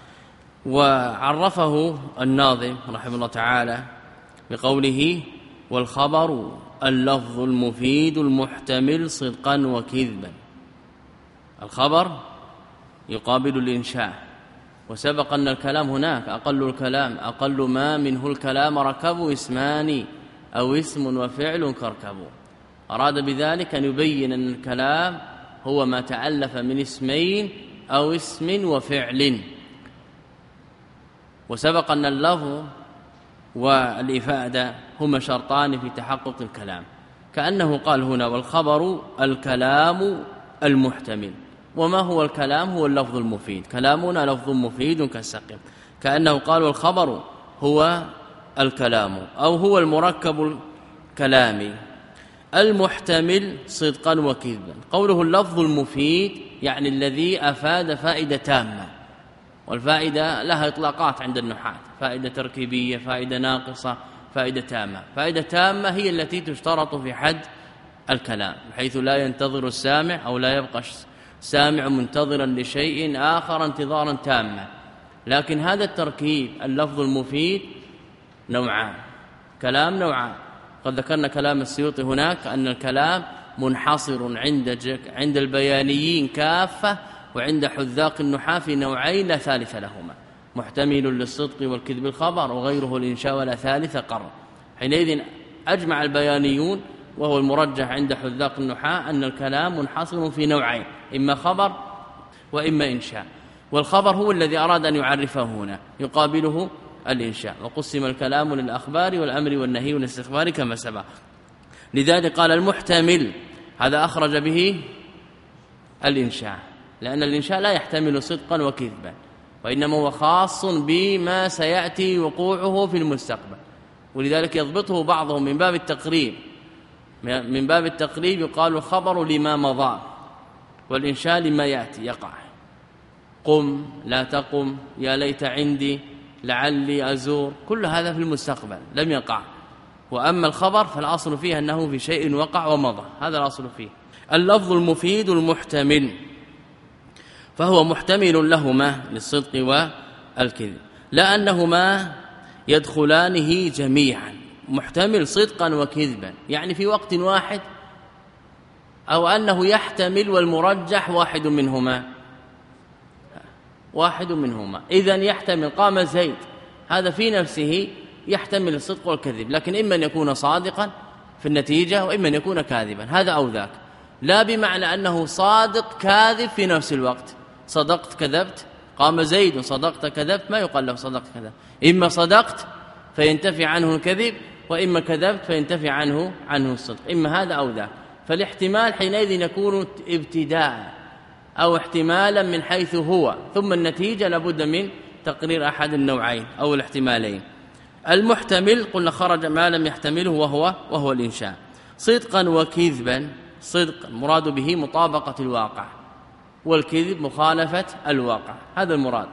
وعرفه الناظم رحمه الله تعالى بقوله والخبر اللفظ المفيد المحتمل صدقا وكذبا. الخبر يقابل الإنشاء، وسبق أن الكلام هناك أقل الكلام أقل ما منه الكلام ركبوا اسمان أو اسم وفعل كركبوا. أراد بذلك أن يبين أن الكلام هو ما تألف من اسمين أو اسم وفعل. وسبق أن اللفظ والإفادة هما شرطان في تحقق الكلام، كأنه قال هنا والخبر الكلام المحتمل. وما هو الكلام؟ هو اللفظ المفيد، كلامنا لفظ مفيد كالسقم، كأنه قال والخبر هو الكلام أو هو المركب الكلامي المحتمل صدقا وكذبا. قوله اللفظ المفيد يعني الذي أفاد فائدة تامة، والفائدة لها إطلاقات عند النحاة، فائدة تركيبية، فائدة ناقصة، فائدة تامة. فائدة تامة هي التي تشترط في حد الكلام، بحيث لا ينتظر السامع أو لا يبقى سامع منتظرا لشيء آخر انتظارا تاما، لكن هذا التركيب اللفظ المفيد نوعان، كلام نوعان. قد ذكرنا كلام السيوطي هناك أن الكلام منحصر عند عند البيانيين كافة وعند حذاق النحاة في نوعين لا ثالث لهما، محتمل للصدق والكذب الخبر، وغيره الإنشاء ولا ثالث قرر. حينئذ أجمع البيانيون وهو المرجح عند حذاق النحاة أن الكلام منحصر في نوعين، إما خبر وإما إنشاء، والخبر هو الذي أراد أن يعرفه هنا، يقابله الإنشاء. وقسم الكلام للأخبار والأمر والنهي والاستخبار كما سبق. لذلك قال المحتمل، هذا أخرج به الإنشاء، لأن الإنشاء لا يحتمل صدقا وكذبا، وإنما هو خاص بما سيأتي وقوعه في المستقبل. ولذلك يضبطه بعضهم من باب التقريب، من باب التقريب يقال الخبر لما مضى، والإنشاء لما يأتي يقع. قم، لا تقم، يا ليت عندي، لعلي أزور، كل هذا في المستقبل لم يقع. وأما الخبر فالأصل فيه أنه في شيء وقع ومضى، هذا الأصل فيه. اللفظ المفيد المحتمل، فهو محتمل لهما للصدق والكذب، لا أنهما يدخلانه جميعا، محتمل صدقا وكذبا، يعني في وقت واحد، أو أنه يحتمل والمرجح واحد منهما واحد منهما إذن يحتمل قام زيد، هذا في نفسه يحتمل الصدق والكذب، لكن إما أن يكون صادقا في النتيجة وإما أن يكون كاذبا، هذا أو ذاك، لا بمعنى أنه صادق كاذب في نفس الوقت. صدقت كذبت، قام زيد صدقت كذبت، ما يقال له صدقت كذب، إما صدقت فينتفي عنه الكذب، وإما كذبت فينتفي عنه عنه الصدق، إما هذا أو ذاك. فالاحتمال حينئذ يكون ابتداء أو احتمالا من حيث هو، ثم النتيجة لابد من تقرير أحد النوعين أو الاحتمالين. المحتمل قلنا خرج ما لم يحتمله وهو وهو الإنشاء. صدقا وكذبا، صدق المراد به مطابقة الواقع، والكذب مخالفة الواقع، هذا المراد.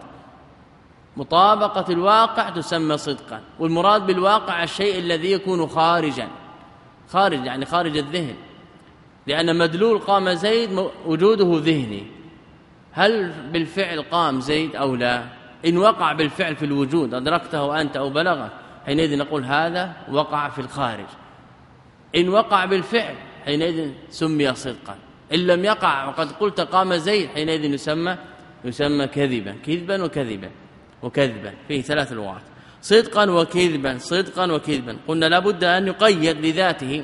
مطابقة الواقع تسمى صدقا، والمراد بالواقع الشيء الذي يكون خارجا، خارج يعني خارج الذهن، لأن مدلول قام زيد وجوده ذهني، هل بالفعل قام زيد أو لا؟ إن وقع بالفعل في الوجود أدركته أنت أو بلغك، حينئذ نقول هذا وقع في الخارج. إن وقع بالفعل حينئذ سمي صدقا، إن لم يقع وقد قلت قام زيد حينئذ يسمى يسمى كذبا، كذبا وكذبا وكذبا، فيه ثلاث لغات، صدقا وكذبا، صدقا وكذبا. قلنا لابد أن يقيد لذاته،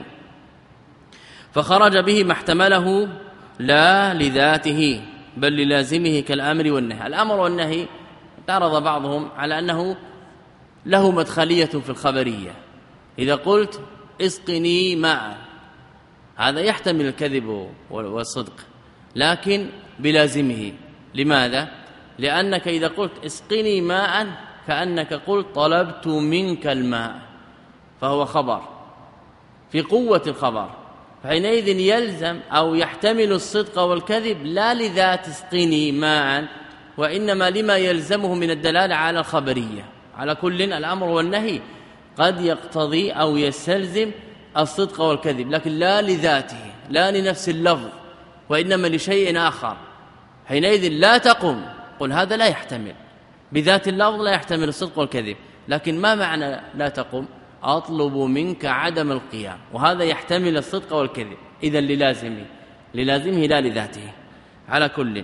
فخرج به ما احتمله لا لذاته بل للازمه كالأمر والنهي. الأمر والنهي تعرض بعضهم على أنه له مدخلية في الخبرية، إذا قلت اسقني ماء هذا يحتمل الكذب والصدق لكن بلازمه. لماذا؟ لأنك إذا قلت اسقني ماء كأنك قلت طلبت منك الماء، فهو خبر في قوة الخبر، فحينئذ يلزم أو يحتمل الصدق والكذب لا لذات اسقني ماء، وإنما لما يلزمه من الدلالة على الخبرية. على كل الأمر والنهي قد يقتضي أو يستلزم الصدق والكذب، لكن لا لذاته، لا لنفس اللفظ، وإنما لشيء آخر. حينئذ لا تقم، قل هذا لا يحتمل بذات اللفظ، لا يحتمل الصدق والكذب، لكن ما معنى لا تقم؟ أطلب منك عدم القيام، وهذا يحتمل الصدق والكذب، إذن للازمه للازمه لا لذاته. على كل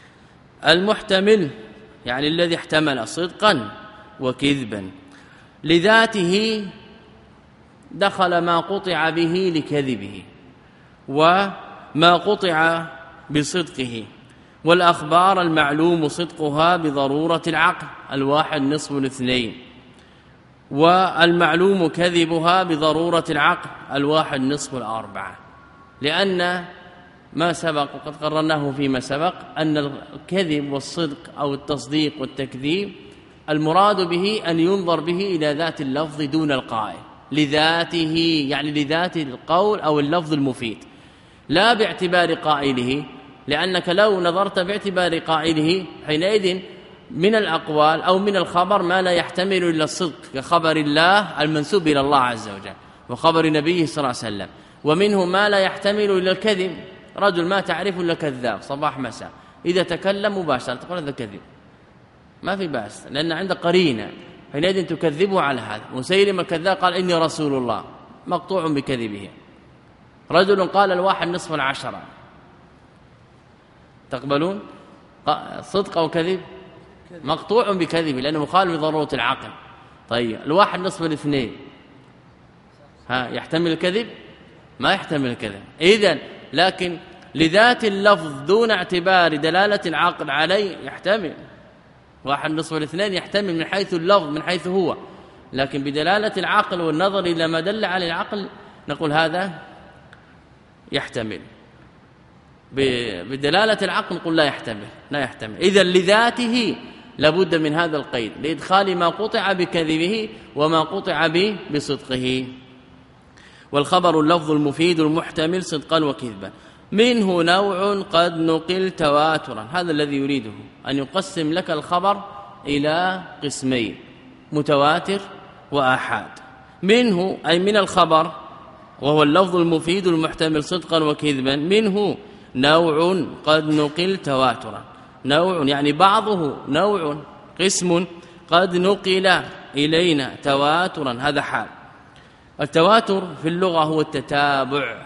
المحتمل يعني الذي احتمل صدقا وكذبا، لذاته دخل ما قطع به لكذبه وما قطع بصدقه، والأخبار المعلوم صدقها بضرورة العقل الواحد نصف الاثنين، والمعلوم كذبها بضرورة العقل الواحد نصف الأربعة. لأن ما سبق وقد قررناه فيما سبق أن الكذب والصدق أو التصديق والتكذيب المراد به أن ينظر به إلى ذات اللفظ دون القائل، لذاته يعني لذات القول أو اللفظ المفيد، لا باعتبار قائله، لأنك لو نظرت باعتبار قائله حينئذ من الأقوال أو من الخبر ما لا يحتمل إلا الصدق، كخبر الله المنسوب إلى الله عز وجل وخبر نبيه صلى الله عليه وسلم، ومنه ما لا يحتمل إلا الكذب، رجل ما تعرف إلا كذاب صباح مساء، إذا تكلم مباشرة تقول هذا كذب، ما في بأس، لأن عند قرينة حينئذ تكذبه على هذا. مسيلم الكذاب قال إني رسول الله، مقطوع بكذبه. رجل قال الواحد نصف العشرة، تقبلون صدق أو كذب؟ مقطوع بكذبه لأنه مخالف لضرورة العقل. طيب الواحد نصف الاثنين، ها يحتمل الكذب؟ ما يحتمل الكذب. إذن لكن لذات اللفظ دون اعتبار دلالة العقل عليه يحتمل. واحد نصف الاثنين يحتمل من حيث اللفظ من حيث هو، لكن بدلالة العقل والنظر إلى ما دل على العقل نقول هذا يحتمل. بدلالة العقل نقول لا يحتمل لا يحتمل. إذن لذاته لابد من هذا القيد لإدخال ما قطع بكذبه وما قطع به بصدقه. والخبر اللفظ المفيد المحتمل صدقا وكذبا، منه نوع قد نقل تواترا. هذا الذي يريده أن يقسم لك الخبر إلى قسمين، متواتر وآحاد. منه أي من الخبر وهو اللفظ المفيد المحتمل صدقا وكذبا، منه نوع قد نقل تواترا. نوع يعني بعضه نوع قسم قد نقل إلينا تواترا، هذا حال. التواتر في اللغة هو التتابع،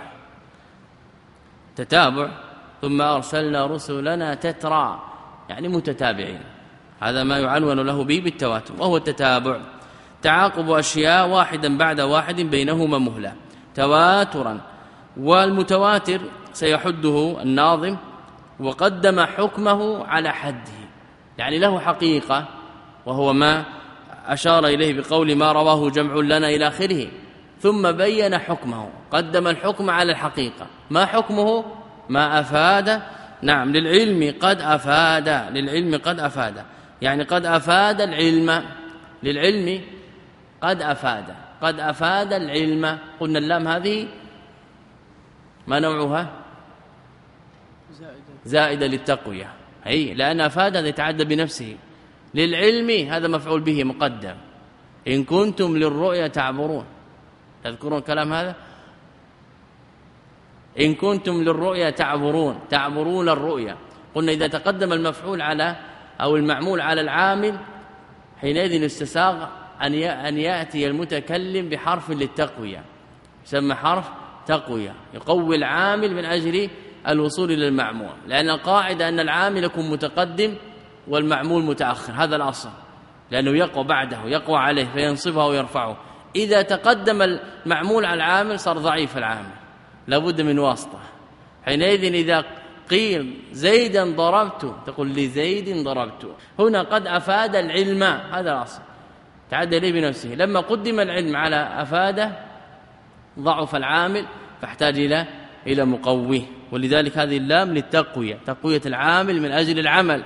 تتابع. ثم أرسلنا رسلنا تترى يعني متتابعين، هذا ما يعنون له به بالتواتر، وهو التتابع تعاقب أشياء واحدا بعد واحد بينهما مهلة تواترا. والمتواتر سيحده الناظم وقدم حكمه على حده، يعني له حقيقة وهو ما أشار إليه بقول ما رواه جمع لنا إلى آخره، ثم بين حكمه، قدم الحكم على الحقيقة. ما حكمه؟ ما أفاد، نعم للعلم قد أفاد، للعلم قد أفاد يعني قد أفاد العلم، للعلم قد أفاد، قد أفاد العلم. قلنا اللام هذه ما نوعها؟ زائدة للتقوية، أي لأن أفاد هذا يتعدى بنفسه. للعلم هذا مفعول به مقدم، إن كنتم للرؤيا تعبرون، تذكرون كلام هذا؟ إن كنتم للرؤيا تعبرون، تعبرون الرؤيا. قلنا إذا تقدم المفعول على أو المعمول على العامل حينئذ استساغ أن يأتي المتكلم بحرف للتقوية، يسمى حرف تقوية، يقوي العامل من أجل الوصول إلى المعمول، لأن القاعدة أن العامل يكون متقدم والمعمول متأخر، هذا الأصل، لأنه يقوى بعده يقوى عليه فينصبه ويرفعه. إذا تقدم المعمول على العامل صار ضعيف العامل، لابد من واسطة. حينئذ إذا قيل زيدا ضربت تقول لزيد ضربت، هنا قد أفاد العلم، هذا الأصل تعدى إليه بنفسه. لما قدم العلم على أفاده ضعف العامل فاحتاج إلى إلى مقويه، ولذلك هذه اللام للتقوية، تقوية العامل من أجل العمل.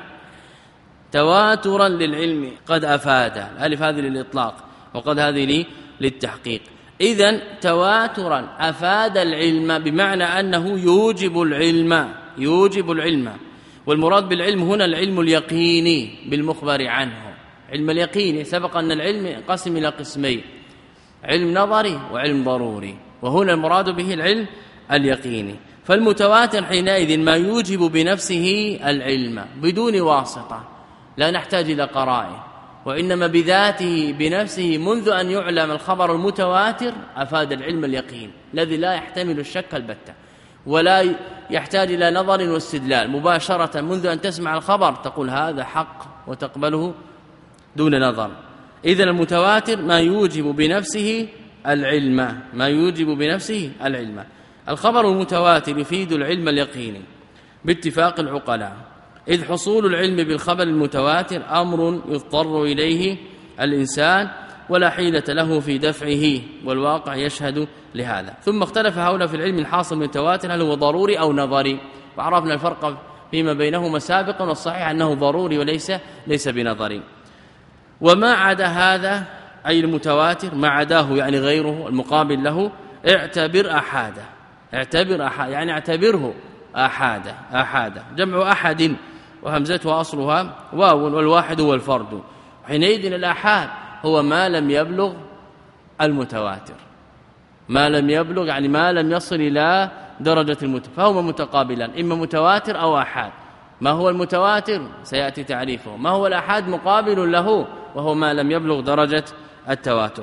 تواترا للعلم قد أفاد، ألف هذه للإطلاق وقد هذه لي للتحقيق. إذن تواترا أفاد العلم بمعنى أنه يوجب العلم، يوجب العلم. والمراد بالعلم هنا العلم اليقيني بالمخبر عنه. علم اليقيني سبق أن العلم ينقسم إلى قسمين، علم نظري وعلم ضروري، وهنا المراد به العلم اليقيني. فالمتواتر حينئذ ما يوجب بنفسه العلم بدون واسطة، لا نحتاج إلى قرائن، وإنما بذاته بنفسه منذ أن يعلم الخبر المتواتر أفاد العلم اليقين الذي لا يحتمل الشك البتة، ولا يحتاج إلى نظر واستدلال، مباشرة منذ أن تسمع الخبر تقول هذا حق وتقبله دون نظر. إذن المتواتر ما يوجب بنفسه العلم، ما يوجب بنفسه العلم. الخبر المتواتر يفيد العلم اليقيني باتفاق العقلاء، إذ حصول العلم بالخبر المتواتر أمر يضطر إليه الإنسان ولا حيلة له في دفعه، والواقع يشهد لهذا. ثم اختلف هؤلاء في العلم الحاصل من التواتر هل هو ضروري أو نظري، وعرفنا الفرق فيما بينهما سابقا، والصحيح أنه ضروري وليس ليس بنظري. وما عدا هذا أي المتواتر ما عداه يعني غيره المقابل له اعتبر أحاده، اعتبر أحاد يعني اعتبره أحاده، أحاده جمع أحد وهمزتها أصلها واو، والواحد هو الفرد. حينئذ الأحاد هو ما لم يبلغ المتواتر، ما لم يبلغ يعني ما لم يصل إلى درجة المتواتر، فهما متقابلان إما متواتر أو أحاد. ما هو المتواتر؟ سيأتي تعريفه. ما هو الآحاد؟ مقابل له، وهو ما لم يبلغ درجة التواتر.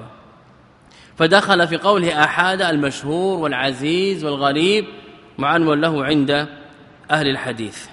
فدخل في قوله آحاد المشهور والعزيز والغريب معنون له عند أهل الحديث.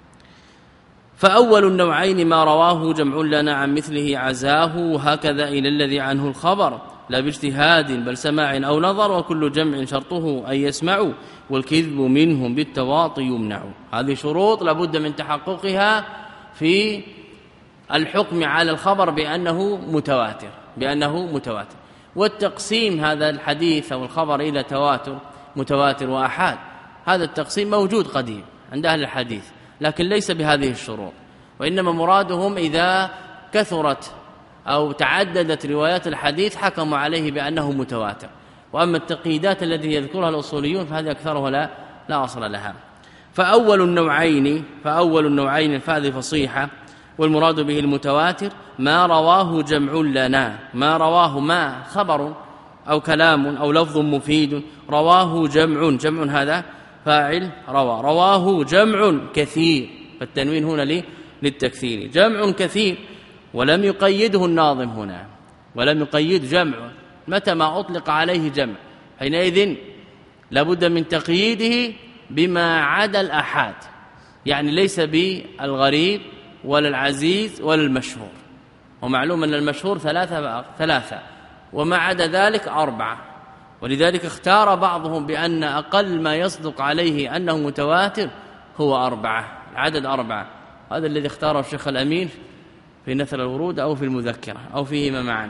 فأول النوعين ما رواه جمع لنا عن مثله عزاه، وهكذا إلى الذي عنه الخبر لا باجتهاد بل سماع أو نظر، وكل جمع شرطه أن يسمعوا، والكذب منهم بالتواطي يمنع. هذه شروط لابد من تحققها في الحكم على الخبر بأنه متواتر بأنه متواتر والتقسيم هذا الحديث أو الخبر إلى تواتر متواتر وأحاد، هذا التقسيم موجود قديم عند أهل الحديث، لكن ليس بهذه الشروط، وإنما مرادهم إذا كثرت أو تعددت روايات الحديث حكموا عليه بأنه متواتر. وأما التقييدات التي يذكرها الأصوليون فهذه أكثرها لا, لا أصل لها. فأول النوعين فأول النوعين الفاذ فصيحة، والمراد به المتواتر ما رواه جمع لنا، ما رواه ما خبر أو كلام أو لفظ مفيد، رواه جمع، جمع هذا فاعل روى، رواه جمع كثير، فالتنوين هنا لي للتكثير، جمع كثير، ولم يقيده الناظم هنا، ولم يقيد جمع، متى ما أطلق عليه جمع حينئذ لابد من تقييده بما عدا الآحاد، يعني ليس بالغريب ولا العزيز ولا المشهور، ومعلوم أن المشهور ثلاثة ثلاثة وما عدا ذلك أربعة، ولذلك اختار بعضهم بأن أقل ما يصدق عليه أنه متواتر هو أربعة، العدد أربعة، هذا الذي اختاره الشيخ الأمين في نثر الورود أو في المذكرة أو فيهما معا.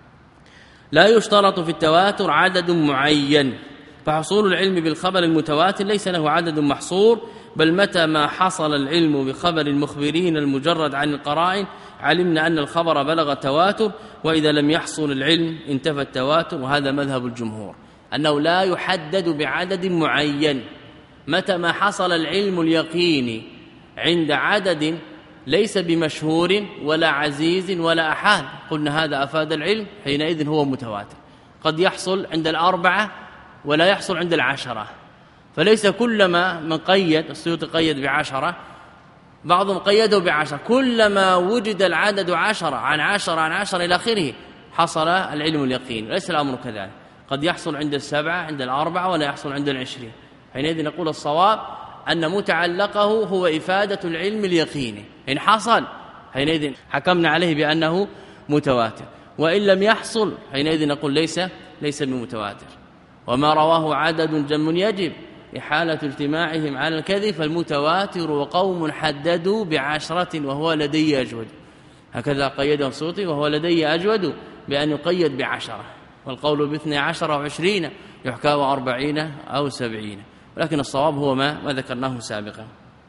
لا يشترط في التواتر عدد معين، فحصول العلم بالخبر المتواتر ليس له عدد محصور، بل متى ما حصل العلم بخبر المخبرين المجرد عن القرائن علمنا أن الخبر بلغ التواتر، وإذا لم يحصل العلم انتفى التواتر، وهذا مذهب الجمهور أنه لا يحدد بعدد معين، متى ما حصل العلم اليقيني عند عدد ليس بمشهور ولا عزيز ولا أحاد قلنا هذا أفاد العلم حينئذ هو متواتر. قد يحصل عند الأربعة ولا يحصل عند العشرة، فليس كلما من قيد، السيوطي قيد بعشرة، بعضهم قيده بعشرة، كلما وجد العدد عشرة عن عشرة عن عشرة إلى آخره حصل العلم اليقين، ليس الأمر كذلك، قد يحصل عند السبعة عند الأربعة ولا يحصل عند العشرين، حينئذ نقول الصواب أن متعلقه هو إفادة العلم اليقيني، إن حصل حينئذ حكمنا عليه بأنه متواتر، وإن لم يحصل حينئذ نقول ليس ليس بمتواتر. وما رواه عدد جم يجب إحالة اجتماعهم على الكذب، فالمتواتر وقوم حددوا بعشرة وهو لدي أجود، هكذا قيده السيوطي، وهو لدي أجود بأن يقيد بعشرة، والقول باثني عشر وعشرين يحكى أربعين أو سبعين، ولكن الصواب هو ما, ما ذكرناه سابقا.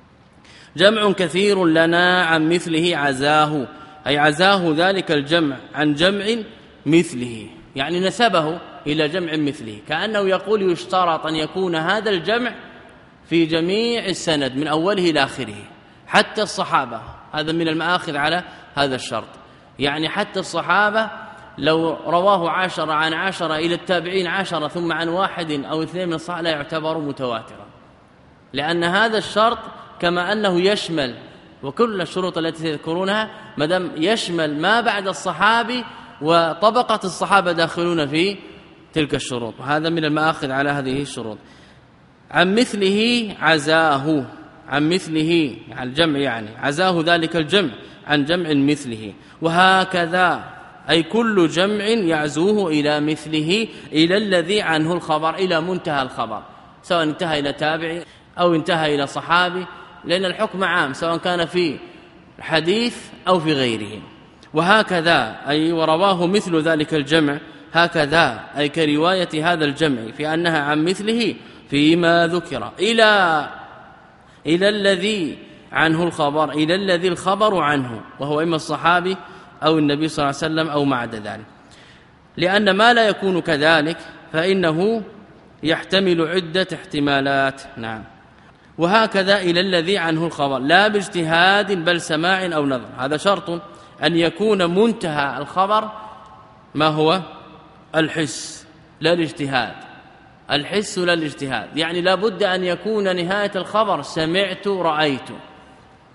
جمع كثير لنا عن مثله عزاه، أي عزاه ذلك الجمع عن جمع مثله، يعني نسبه إلى جمع مثله، كأنه يقول يشترط أن يكون هذا الجمع في جميع السند من أوله إلى آخره حتى الصحابة، هذا من المآخذ على هذا الشرط، يعني حتى الصحابة لو رواه عشرة عن عشرة إلى التابعين عشرة ثم عن واحد أو اثنين من الصحابة لا يعتبر متواترا، لأن هذا الشرط كما أنه يشمل وكل الشروط التي تذكرونها مدام يشمل ما بعد الصحابي وطبقة الصحابة داخلون في تلك الشروط، وهذا من المآخذ على هذه الشروط. عن مثله عزاه، عن مثله عن الجمع، يعني عزاه ذلك الجمع عن جمع مثله، وهكذا أي كل جمع يعزوه إلى مثله، إلى الذي عنه الخبر، إلى منتهى الخبر، سواء انتهى إلى تابع أو انتهى إلى صحابي، لأن الحكم عام سواء كان في حديث أو في غيره. وهكذا أي ورواه مثل ذلك الجمع، هكذا أي كرواية هذا الجمع في أنها عن مثله فيما ذكر إلى إلى الذي عنه الخبر، إلى الذي الخبر عنه، وهو إما الصحابي أو النبي صلى الله عليه وسلم أو ما عدا ذلك، لأن ما لا يكون كذلك فإنه يحتمل عدة احتمالات. نعم. وهكذا إلى الذي عنه الخبر لا باجتهاد بل سماع أو نظر، هذا شرط أن يكون منتهى الخبر ما هو الحس لا الاجتهاد، الحس لا الاجتهاد، يعني لا بد أن يكون نهاية الخبر سمعت رأيت،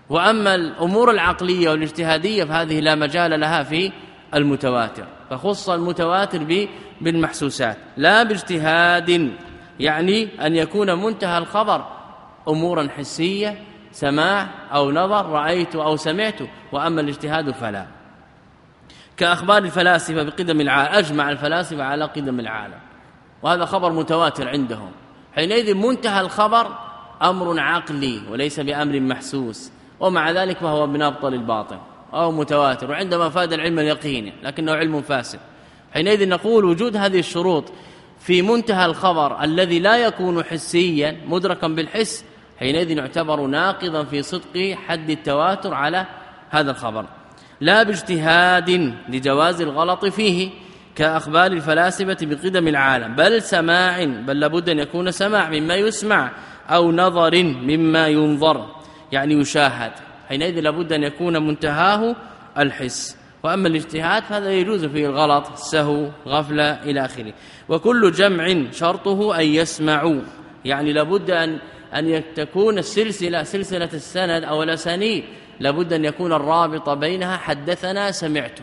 وأما الأمور العقلية والاجتهادية فهذه لا مجال لها في المتواتر، فخص المتواتر بالمحسوسات لا باجتهاد، يعني أن يكون منتهى الخبر أمورا حسية سماع أو نظر رأيت أو سمعت، وأما الاجتهاد فلا. كأخبار الفلاسفة بقدم العالم، أجمع الفلاسفة على قدم العالم، وهذا خبر متواتر عندهم، حينئذ منتهى الخبر أمر عقلي وليس بأمر محسوس، ومع ذلك فهو من أبطل الباطل أو متواتر، وعندما فاد العلم اليقيني لكنه علم فاسد. حينئذ نقول وجود هذه الشروط في منتهى الخبر الذي لا يكون حسيا مدركا بالحس، حينئذ يعتبر ناقضا في صدق حد التواتر على هذا الخبر، لا باجتهاد لجواز الغلط فيه كأخبار الفلاسفة بقدم العالم، بل سماع، بل لابد أن يكون سماع مما يسمع أو نظر مما ينظر يعني يشاهد، حينئذ لابد أن يكون منتهاه الحس. وأما الاجتهاد فهذا يجوز فيه الغلط، السهو، غفلة إلى آخره. وكل جمع شرطه أن يسمعوا، يعني لابد أن أن تكون السلسلة سلسلة السند أو الأسانيد لابد أن يكون الرابط بينها حدثنا سمعت.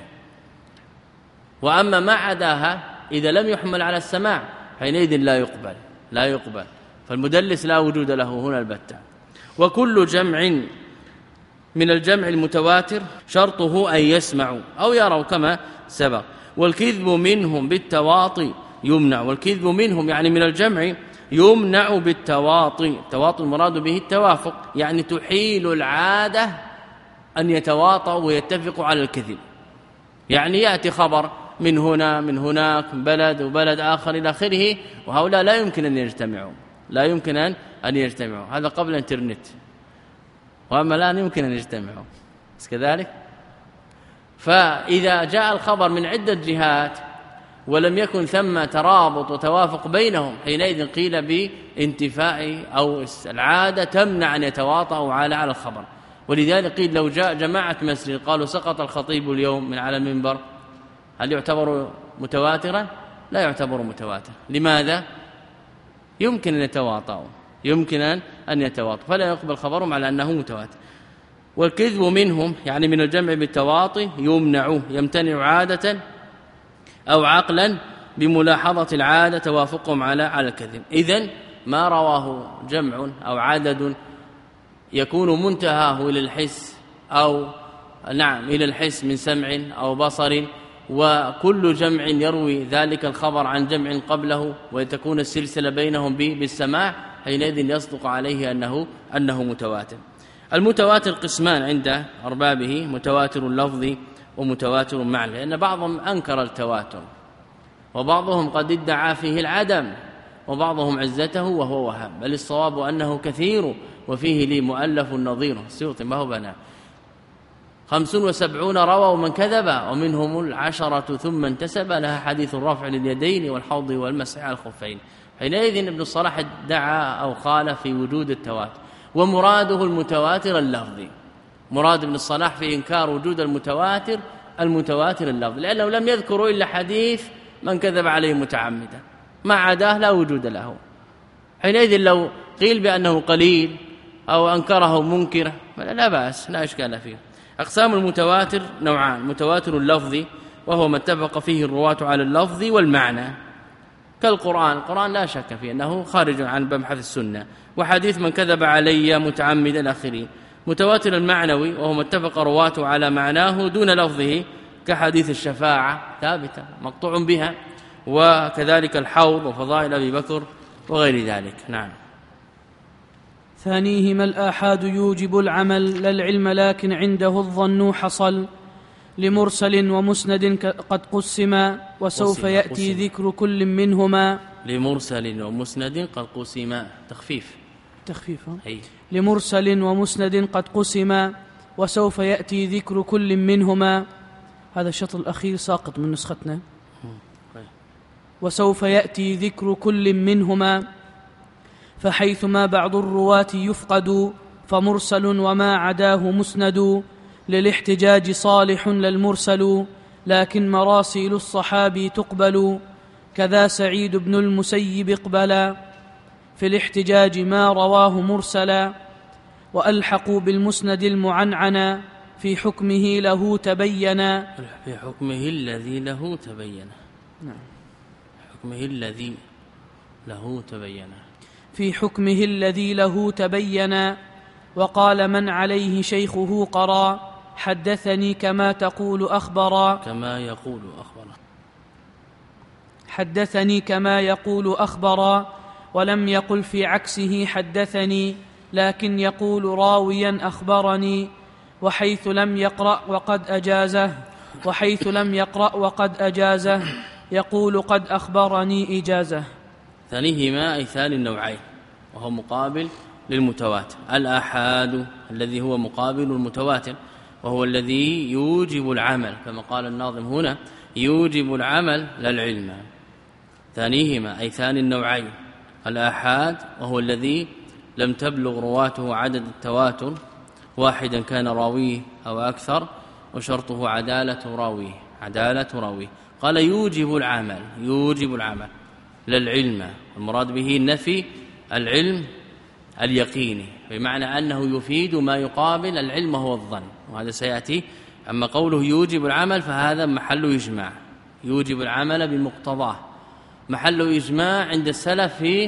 وأما ما عداها إذا لم يحمل على السماع حينئذ لا يقبل لا يقبل فالمدلس لا وجود له هنا البتة. وكل جمع من الجمع المتواتر شرطه أن يسمعوا أو يروا كما سبق. والكذب منهم بالتواطي يمنع، والكذب منهم يعني من الجمع يمنع بالتواطي، التواطي المراد به التوافق، يعني تحيل العادة أن يتواطوا ويتفقوا على الكذب، يعني يأتي خبر من هنا من هناك بلد وبلد آخر إلى آخره، وهؤلاء لا يمكن أن يجتمعوا لا يمكن أن يجتمعوا هذا قبل الانترنت، وأما الآن يمكن أن يجتمعوا كذلك. فإذا جاء الخبر من عدة جهات ولم يكن ثم ترابط وتوافق بينهم حينئذ قيل بانتفاء أو العادة تمنع أن يتواطؤوا على على الخبر. ولذلك قيل لو جاء جماعة مسجد قالوا سقط الخطيب اليوم من على المنبر، هل يعتبر متواترا؟ لا يعتبر متواتر. لماذا؟ يمكن أن يتواطؤوا يمكن أن يتواطؤوا فلا يقبل خبرهم على أنه متواتر. والكذب منهم يعني من الجمع بالتواطي يمنع، يمتنع عادة أو عقلا بملاحظة العادة توافقهم على على الكذب. إذن ما رواه جمع أو عدد يكون منتهاه إلى الحس أو نعم إلى الحس من سمع أو بصر، وكل جمع يروي ذلك الخبر عن جمع قبله وتكون السلسلة بينهم بالسماع، حينئذ يصدق عليه أنه أنه متواتر. المتواتر قسمان عند أربابه، متواتر اللفظ ومتواتر معنى، لأن بعضهم أنكر التواتر وبعضهم قد ادعى فيه العدم وبعضهم عزته وهو وهم، بل الصواب أنه كثير وفيه لي مؤلف نظير السيوطي ما هو بنا خمس وسبعون رووا من كذب ومنهم العشرة ثم انتسب لها حديث الرفع لليدين والحوض والمسح على الخفين. حينئذ ابن الصلاح ادعى أو قال في وجود التواتر، ومراده المتواتر اللفظي. مراد ابن الصلاح في إنكار وجود المتواتر المتواتر اللفظي، لأنه لم يذكروا إلا حديث من كذب عليه متعمدا، ما عداه لا وجود له. حينئذ لو قيل بأنه قليل أو أنكره منكر لا بأس لا إشكال فيه. أقسام المتواتر نوعان: متواتر اللفظي وهو ما اتفق فيه الرواة على اللفظ والمعنى كالقرآن، القرآن لا شك فيه أنه خارج عن مبحث السنة، وحديث من كذب علي متعمدا إلى آخره. متواتر المعنوي وهو ما اتفق رواة على معناه دون لفظه كحديث الشفاعة ثابتة مقطوع بها، وكذلك الحوض وفضائل أبي بكر وغير ذلك. نعم.
ثانيهما الآحاد يوجب العمل لا العلم، لكن عنده الظن حصل لمرسل ومسند قد قسما، وسوف يأتي ذكر كل منهما.
لمرسل ومسند قد قسما تخفيف
تخفيف
أي.
لمرسل ومسند قد قسما وسوف يأتي ذكر كل منهما. هذا الشطر الأخير ساقط من نسختنا. وسوف يأتي ذكر كل منهما، فحيثما بعض الرواة يفقد فمرسل وما عداه مسند، للاحتجاج صالح للمرسل لكن مراسيل الصحابي تقبل، كذا سعيد بن المسيب اقبلا في الاحتجاج ما رواه مرسلا، وألحقوا بالمسند المعنعن في حكمه له تبينا
في حكمه الذي له تبين
نعم
حكمه الذي له تبين
في حكمه الذي له تبينا وقال من عليه شيخه قرا حدثني كما تقول أخبرا
كما يقول أخبرا
حدثني كما يقول أخبرا ولم يقل في عكسه حدثني لكن يقول راويا أخبرني وحيث لم يقرأ وقد أجازه وحيث لم يقرأ وقد أجازه يقول قد أخبرني إجازة.
ثانيهما أي ثاني النوعين وهو مقابل للمتواتر. الآحاد الذي هو مقابل المتواتر وهو الذي يوجب العمل كما قال الناظم هنا يوجب العمل للعلم. ثانيهما أي ثاني النوعين الآحاد وهو الذي لم تبلغ رواته عدد التواتر واحدا كان راويه أو أكثر وشرطه عدالة راويه عدالة راويه. قال يوجب العمل يوجب العمل للعلم المراد به النفي العلم اليقيني بمعنى أنه يفيد ما يقابل العلم هو الظن وهذا سيأتي. أما قوله يوجب العمل فهذا محل إجماع يوجب العمل بمقتضاه محل إجماع عند السلف في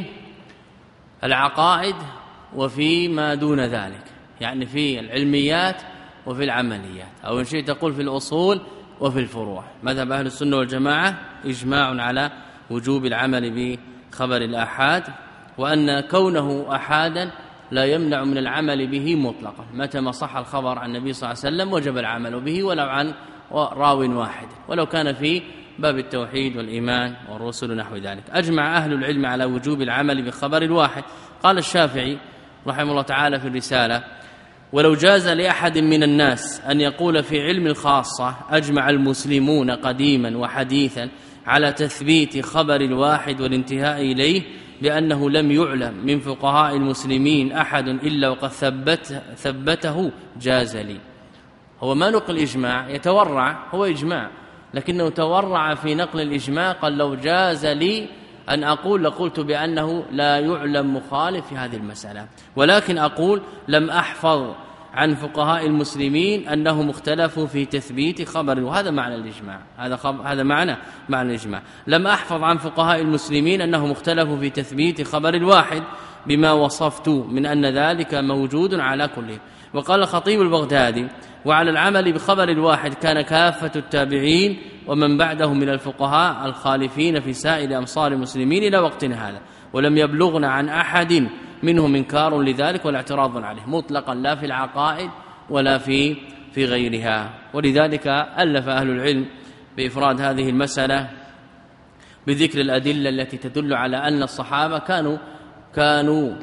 العقائد وفي ما دون ذلك يعني في العلميات وفي العمليات أو إن شئت تقول في الأصول وفي الفروع. مذهب أهل السنة والجماعة إجماع على وجوب العمل بخبر الآحاد وأن كونه أحادا لا يمنع من العمل به مطلقا متى ما صح الخبر عن النبي صلى الله عليه وسلم وجب العمل به ولو عن راو واحد ولو كان في باب التوحيد والإيمان والرسل نحو ذلك. أجمع أهل العلم على وجوب العمل بخبر الواحد. قال الشافعي رحمه الله تعالى في الرسالة ولو جاز لأحد من الناس أن يقول في علم الخاصة أجمع المسلمون قديما وحديثا على تثبيت خبر الواحد والانتهاء إليه لأنه لم يعلم من فقهاء المسلمين أحد إلا وقد ثبت ثبته جاز لي. هو ما نقل إجماع يتورع هو إجماع لكنه تورع في نقل الإجماع قال لو جاز لي أن أقول لقلت بأنه لا يعلم مخالف في هذه المسألة ولكن أقول لم أحفظ عن فقهاء المسلمين أنهم اختلفوا في تثبيت خبر وهذا معنى الإجماع هذا هذا معنى معنى الإجماع. لم أحفظ عن فقهاء المسلمين أنهم اختلفوا في تثبيت خبر الواحد بما وصفت من أن ذلك موجود على كله. وقال الخطيب البغدادي وعلى العمل بخبر الواحد كان كافة التابعين ومن بعدهم من الفقهاء الخالفين في سائر أمصار المسلمين إلى وقتنا هذا ولم يبلغنا عن أحد منهم إنكار لذلك ولا اعتراض عليه مطلقا لا في العقائد ولا في في غيرها. ولذلك ألف أهل العلم بإفراد هذه المسألة بذكر الأدلة التي تدل على أن الصحابة كانوا كانوا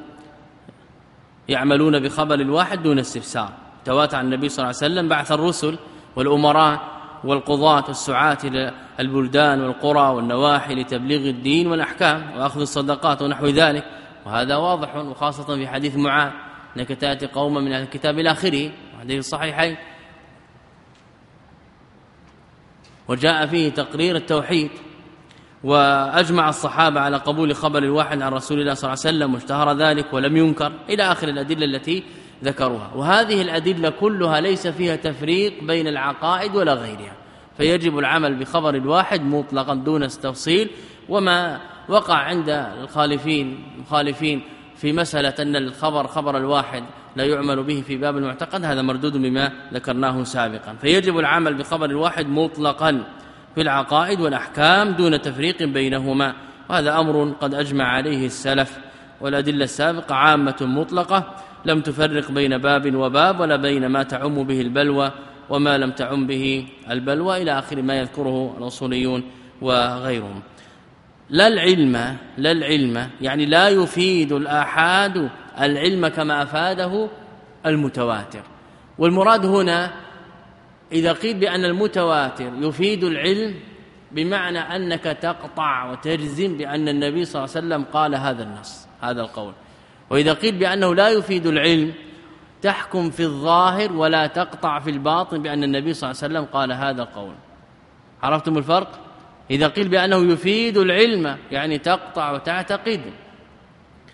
يعملون بخبر الواحد دون استفسار. تواتر عن النبي صلى الله عليه وسلم بعث الرسل والأمراء والقضاة والسعاة إلى البلدان والقرى والنواحي لتبليغ الدين والأحكام وأخذ الصدقات ونحو ذلك وهذا واضح وخاصة في حديث معاذ أنك تأتي قوما من أهل الكتاب إلى آخره وحديث الصحيحين وجاء فيه تقرير التوحيد. وأجمع الصحابة على قبول خبر الواحد عن رسول الله صلى الله عليه وسلم واشتهر ذلك ولم ينكر إلى آخر الأدلة التي ذكروها. وهذه الأدلة كلها ليس فيها تفريق بين العقائد ولا غيرها فيجب العمل بخبر الواحد مطلقا دون تفصيل. وما وقع عند الخالفين المخالفين في مسألة أن الخبر خبر الواحد لا يعمل به في باب المعتقد هذا مردود بما ذكرناه سابقا. فيجب العمل بخبر الواحد مطلقا في العقائد والأحكام دون تفريق بينهما وهذا أمر قد أجمع عليه السلف والأدلة السابقة عامة مطلقة لم تفرق بين باب وباب ولا بين ما تعم به البلوى وما لم تعم به البلوى إلى آخر ما يذكره الأصوليون وغيرهم. لا العلم لا العلم يعني لا يفيد الآحاد العلم كما أفاده المتواتر. والمراد هنا إذا قيل بأن المتواتر يفيد العلم بمعنى أنك تقطع وتجزم بأن النبي صلى الله عليه وسلم قال هذا النص هذا القول. وإذا قيل بأنه لا يفيد العلم تحكم في الظاهر ولا تقطع في الباطن بأن النبي صلى الله عليه وسلم قال هذا القول. عرفتم الفرق؟ إذا قيل بأنه يفيد العلم يعني تقطع وتعتقد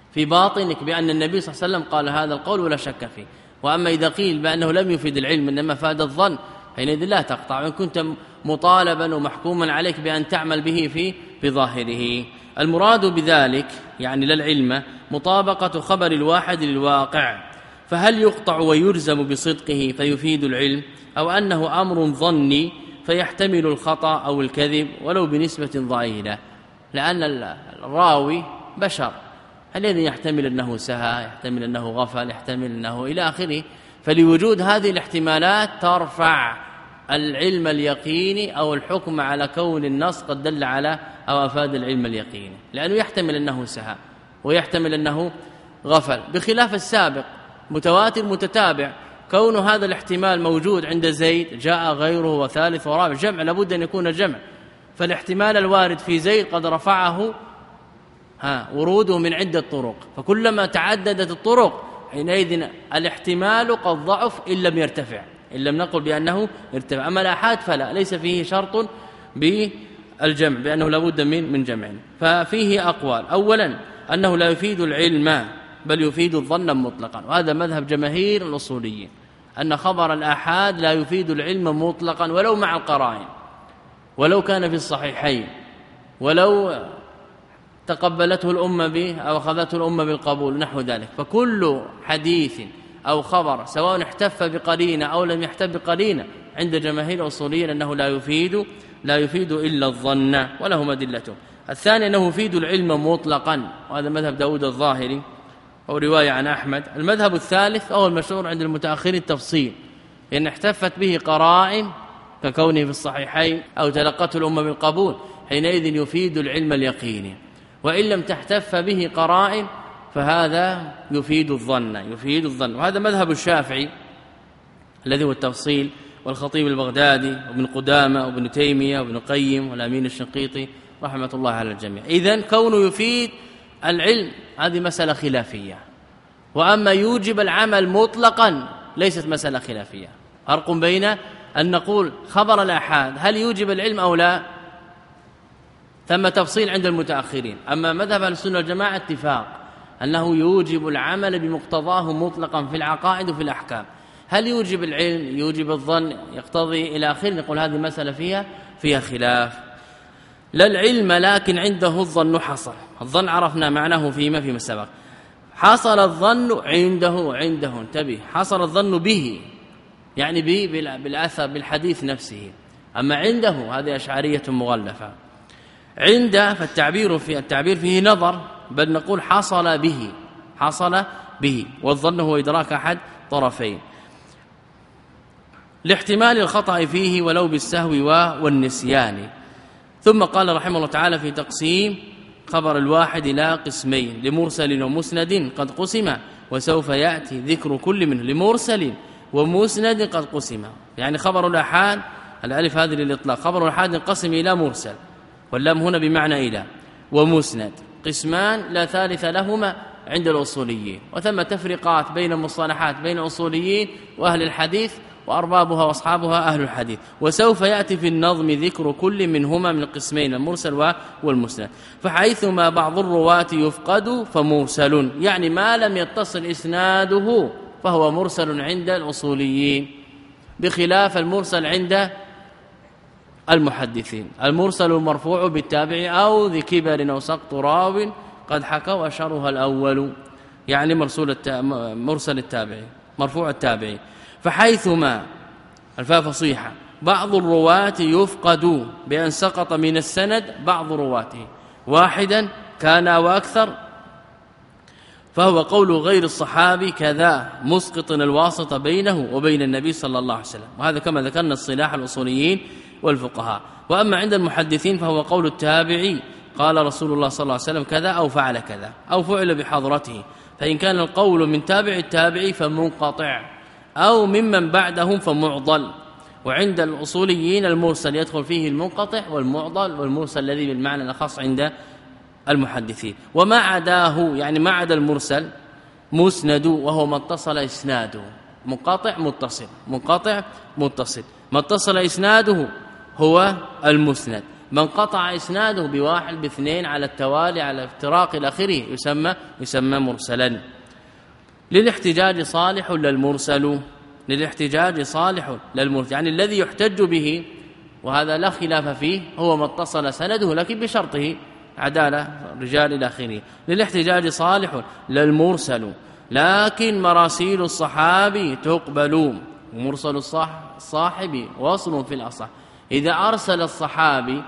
في باطنك بأن النبي صلى الله عليه وسلم قال هذا القول ولا شك فيه. وأما إذا قيل بأنه لم يفيد العلم إنما فاد الظن حينئذ لا تقطع، وإن كنت مطالبا ومحكوما عليك بأن تعمل به في بظاهره. المراد بذلك يعني للعلم مطابقة خبر الواحد للواقع، فهل يقطع ويلزم بصدقه فيفيد العلم، أو أنه أمر ظني فيحتمل الخطأ أو الكذب ولو بنسبة ضئيلة؟ لأن الراوي بشر، الذي يحتمل أنه سهى، يحتمل أنه غفل، يحتمل أنه إلى آخره. فلوجود هذه الاحتمالات ترفع العلم اليقيني أو الحكم على كون النص قد دل على أو أفاد العلم اليقيني، لأنه يحتمل أنه سهى ويحتمل أنه غفل، بخلاف السابق متواتر متتابع. كون هذا الاحتمال موجود عند زيد جاء غيره وثالث ورابع، جمع لابد أن يكون جمع، فالاحتمال الوارد في زيد قد رفعه ها وروده من عدة طرق، فكلما تعددت الطرق حينئذ الاحتمال قد ضعف إن لم يرتفع، إن لم نقل بأنه ارتفع. أما الآحاد فلا، ليس فيه شرط بالجمع بأنه لابد من من جمع. ففيه أقوال، أولا أنه لا يفيد العلم بل يفيد الظن مطلقا، وهذا مذهب جماهير الأصوليين، أن خبر الآحاد لا يفيد العلم مطلقا ولو مع القرائن، ولو كان في الصحيحين، ولو تقبلته الأمة به أو أخذته الأمة بالقبول نحو ذلك. فكل حديث أو خبر سواء احتف بقرينة أو لم يحتف بقرينة عند جماهير الأصوليين أنه لا يفيد لا يفيد إلا الظن، ولهم أدلته. الثاني أنه يفيد العلم مطلقا، وهذا مذهب داود الظاهري أو رواية عن أحمد. المذهب الثالث أو المشهور عند المتأخرين التفصيل، لأن احتفت به قرائن ككونه في الصحيحين أو تلقته الأمة بالقبول حينئذ يفيد العلم اليقيني، وإن لم تحتف به قرائن فهذا يفيد الظن يفيد الظن وهذا مذهب الشافعي الذي هو التفصيل، والخطيب البغدادي وابن قدامة وابن تيمية وابن قيم والأمين الشنقيطي رحمة الله على الجميع. إذن كونه يفيد العلم هذه مسألة خلافية، وأما يوجب العمل مطلقا ليست مسألة خلافية. فرق بين أن نقول خبر الآحاد هل يوجب العلم أو لا، ثم تفصيل عند المتأخرين. أما مذهب السنة والجماعة اتفاق أنه يوجب العمل بمقتضاه مطلقا في العقائد وفي الأحكام. هل يوجب العلم، يوجب الظن، يقتضي إلى آخره، نقول هذه مسألة فيها فيها خلاف. لا العلم لكن عنده الظن حصل. الظن عرفنا معناه فيما فيما سبق. حصل الظن عنده عنده انتبه، حصل الظن به يعني به بالأثر بالحديث نفسه. أما عنده هذه أشعرية مغلفة. عند فالتعبير في التعبير فيه نظر، بل نقول حصل به حصل به والظن هو إدراك أحد طرفين لاحتمال الخطأ فيه ولو بالسهو والنسيان. ثم قال رحمه الله تعالى في تقسيم خبر الواحد إلى قسمين، لمرسل ومسند قد قسم وسوف يأتي ذكر كل منه. لمرسل ومسند قد قسم يعني خبر الآحاد، الألف هذه للإطلاق، خبر الآحاد انقسم إلى مرسل واللام هنا بمعنى إلى، ومسند قسمان لا ثالث لهما عند الأصوليين، وثم تفرقات بين المصطلحات بين الأصوليين وأهل الحديث وأربابها وأصحابها أهل الحديث. وسوف يأتي في النظم ذكر كل منهما من القسمين المرسل والمسند. فحيثما بعض الرواة يفقد فمرسل يعني ما لم يتصل إسناده فهو مرسل عند الأصوليين، بخلاف المرسل عند المحدثين. المرسل المرفوع بالتابع أو ذي كبر أو سقط راو قد حكوا أشرها الأول يعني مرسول مرسل التابعي مرفوع التابعي. فحيثما الفاء فصيحة بعض الرواة يفقد بأن سقط من السند بعض رواته واحدا كان وأكثر، فهو قول غير الصحابي كذا مسقط الواسطة بينه وبين النبي صلى الله عليه وسلم، وهذا كما ذكرنا الصلاح الأصوليين والفقهاء. وأما عند المحدثين فهو قول التابعي قال رسول الله صلى الله عليه وسلم كذا أو فعل كذا أو فعل بحضرته، فإن كان القول من تابع التابعي فمنقطع أو ممن بعدهم فمعضل. وعند الأصوليين المرسل يدخل فيه المنقطع والمعضل والمرسل الذي بالمعنى الخاص عند المحدثين. وما عداه يعني ما عدا المرسل مسند وهو ما اتصل إسناده، منقطع متصل منقطع متصل، ما اتصل إسناده هو المسند. من قطع إسناده بواحد باثنين على التوالي على افتراق الأخير يسمى يسمى مرسلا. للاحتجاج صالح للمرسل للاحتجاج صالح للمرسل يعني الذي يحتج به، وهذا لا خلاف فيه، هو ما اتصل سنده لكن بشرطه عدالة رجال الآخرين. للاحتجاج صالح للمرسل لكن مراسيل الصحابي تقبل. ومرسل الصاحب وصل في الأصح، إذا أرسل الصحابي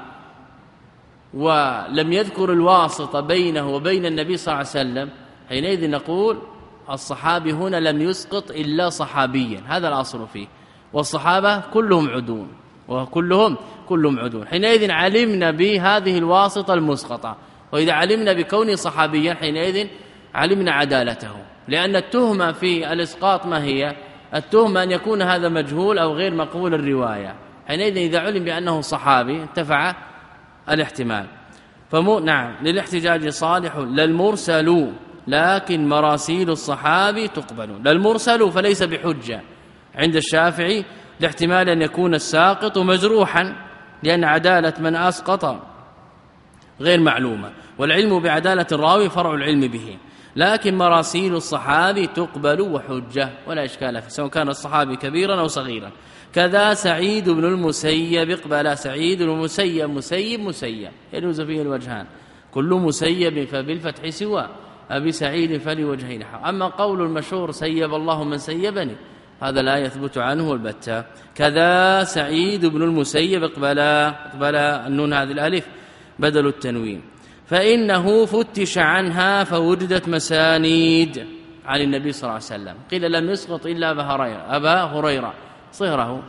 ولم يذكر الواسطة بينه وبين النبي صلى الله عليه وسلم حينئذ نقول الصحابي هنا لم يسقط إلا صحابيا، هذا الأصل فيه، والصحابة كلهم عدول وكلهم كلهم عدول. حينئذ علمنا بهذه الواسطة المسقطة، وإذا علمنا بكونه صحابيا حينئذ علمنا عدالته، لأن التهمة في الإسقاط ما هي؟ التهمة أن يكون هذا مجهول أو غير مقبول الرواية. حينئذ إذا علم بأنه صحابي انتفع الاحتمال. فمو نعم للاحتجاج صالح للمرسل لكن مراسيل الصحابي تقبل. للمرسل فليس بحجة عند الشافعي لاحتمال أن يكون الساقط مجروحا، لأن عدالة من أسقط غير معلومة، والعلم بعدالة الراوي فرع العلم به. لكن مراسيل الصحابي تقبل وحجة ولا إشكال فيه، سواء كان الصحابي كبيرا أو صغيرا. كذا سعيد بن المسيب اقبل. سعيد بن المسيب مسيب مسيب يجوز فيه الوجهان، كل مسيب فبالفتح سوى أبي سعيد فلوجهين. أما قول المشهور سيب الله من سيبني هذا لا يثبت عنه البتة. كذا سعيد بن المسيب اقبل. اقبل النون هذه الألف بدل التنوين، فإنه فتش عنها فوجدت مسانيد عن النبي صلى الله عليه وسلم. قيل لم يسقط إلا أبا هريرة أبا هريرة صهره.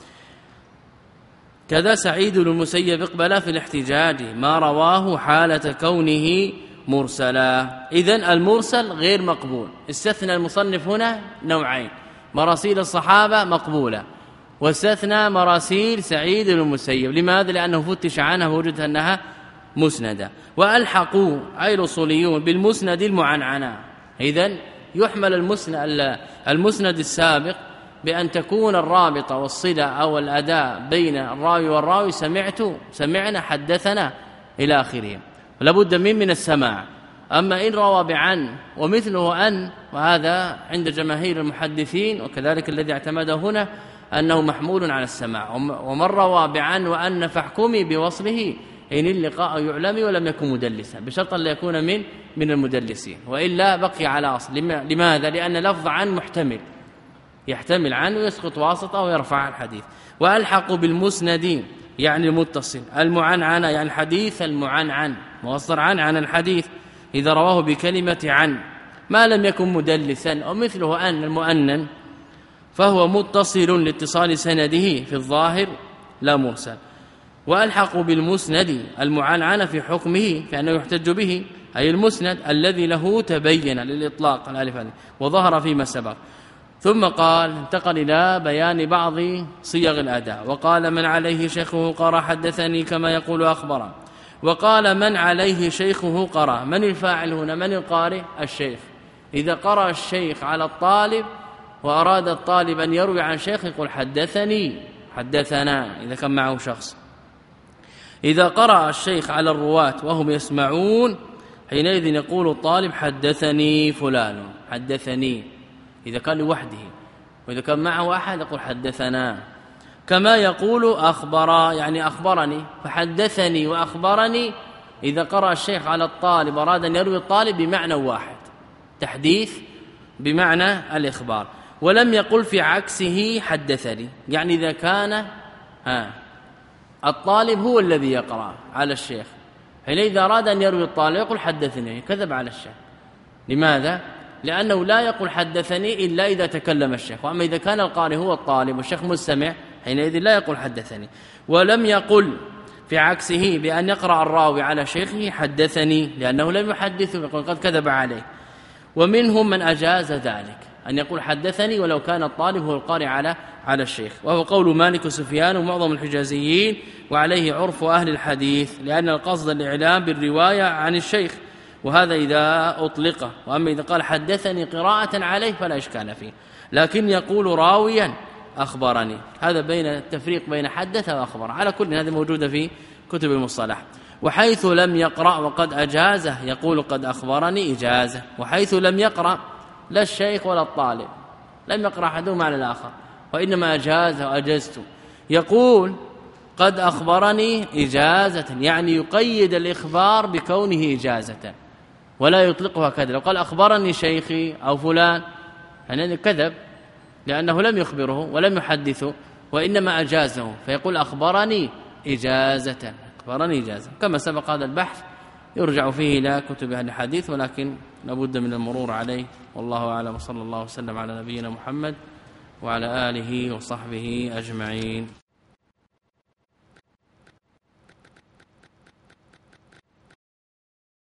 كذا سعيد بن المسيب اقبل في الاحتجاج ما رواه حالة كونه مرسلا. إذن المرسل غير مقبول. استثنى المصنف هنا نوعين: مراسيل الصحابة مقبولة، واستثنى مراسيل سعيد بن المسيب. لماذا؟ لأنه فتش عنها ووجدت أنها مسندة. وألحقوا أي الأصوليون بالمسند المعنعنة. إذن يحمل المسند المسند السابق بأن تكون الرابطة والصلة أو الأداء بين الراوي والراوي سمعت سمعنا حدثنا إلى آخره، لابد من من السماع. أما إن روى بعن ومثله أن، وهذا عند جماهير المحدثين وكذلك الذي اعتمده هنا أنه محمول على السماع. ومن روى بعن وأن فاحكمي بوصله إن اللقاء يعلم ولم يكن مدلسا، بشرط لا يكون من من المدلسين، وإلا بقي على أصل. لماذا؟ لأن لفظ عن محتمل، يحتمل عنه ويسقط واسطة ويرفع الحديث. وألحق بالمسندين يعني المتصل، المعنعنة يعني الحديث المعنعن، مصدر عن عن الحديث إذا رواه بكلمة عن ما لم يكن مدلسا، ومثله أن المؤنن فهو متصل لاتصال سنده في الظاهر لا مرسل. وألحق بالمسند المعنعن في حكمه كأنه يحتج به، أي المسند الذي له تبين للإطلاق الألف هذه وظهر فيما سبق. ثم قال انتقل إلى بيان بعض صيغ الأداء. وقال من عليه شيخه قرأ حدثني كما يقول أخبره. وقال من عليه شيخه قرأ. من الفاعل هنا؟ من القارئ؟ الشيخ. إذا قرأ الشيخ على الطالب وأراد الطالب أن يروي عن شيخ يقول حدثني حدثنا إذا كان معه شخص. إذا قرأ الشيخ على الرواة وهم يسمعون حينئذ يقول الطالب حدثني فلان حدثني إذا كان لوحده، وإذا كان معه أحد يقول حدثنا. كما يقول أخبر يعني أخبرني، فحدثني وأخبرني إذا قرأ الشيخ على الطالب أراد أن يروي الطالب بمعنى واحد، تحديث بمعنى الإخبار. ولم يقل في عكسه حدثني، يعني إذا كان ها الطالب هو الذي يقرأ على الشيخ حينئذ أراد أن يروي الطالب يقول حدثني، كذب على الشيخ. لماذا؟ لأنه لا يقول حدثني إلا إذا تكلم الشيخ، وأما إذا كان القارئ هو الطالب والشيخ مستمع حينئذ لا يقول حدثني. ولم يقل في عكسه بأن يقرأ الراوي على شيخه حدثني، لأنه لم يحدثه يقول قد كذب عليه. ومنهم من أجاز ذلك أن يقول حدثني ولو كان الطالب هو القارئ على على الشيخ، وهو قول مالك وسفيان ومعظم الحجازيين، وعليه عرف أهل الحديث، لأن القصد الإعلام بالرواية عن الشيخ، وهذا إذا أطلقه. وأما إذا قال حدثني قراءة عليه فلا إشكال فيه، لكن يقول راويا أخبرني، هذا بين التفريق بين حدث وأخبر. على كل هذا موجودة في كتب المصطلح. وحيث لم يقرأ وقد أجازه يقول قد أخبرني إجازة، وحيث لم يقرأ لا الشيخ ولا الطالب، لم يقرأ أحدهما على الآخر وإنما أجازه وأجزت، يقول قد أخبرني إجازة، يعني يقيد الإخبار بكونه إجازة ولا يطلقها كذا. لو قال أخبرني شيخي أو فلان يعني كذب، لأنه لم يخبره ولم يحدثه وإنما أجازه، فيقول أخبرني إجازة، أخبرني إجازة. كما سبق هذا البحث يرجع فيه إلى كتب أهل الحديث، ولكن لابد من المرور عليه. والله أعلم، صلى الله وسلم على نبينا محمد وعلى آله وصحبه أجمعين.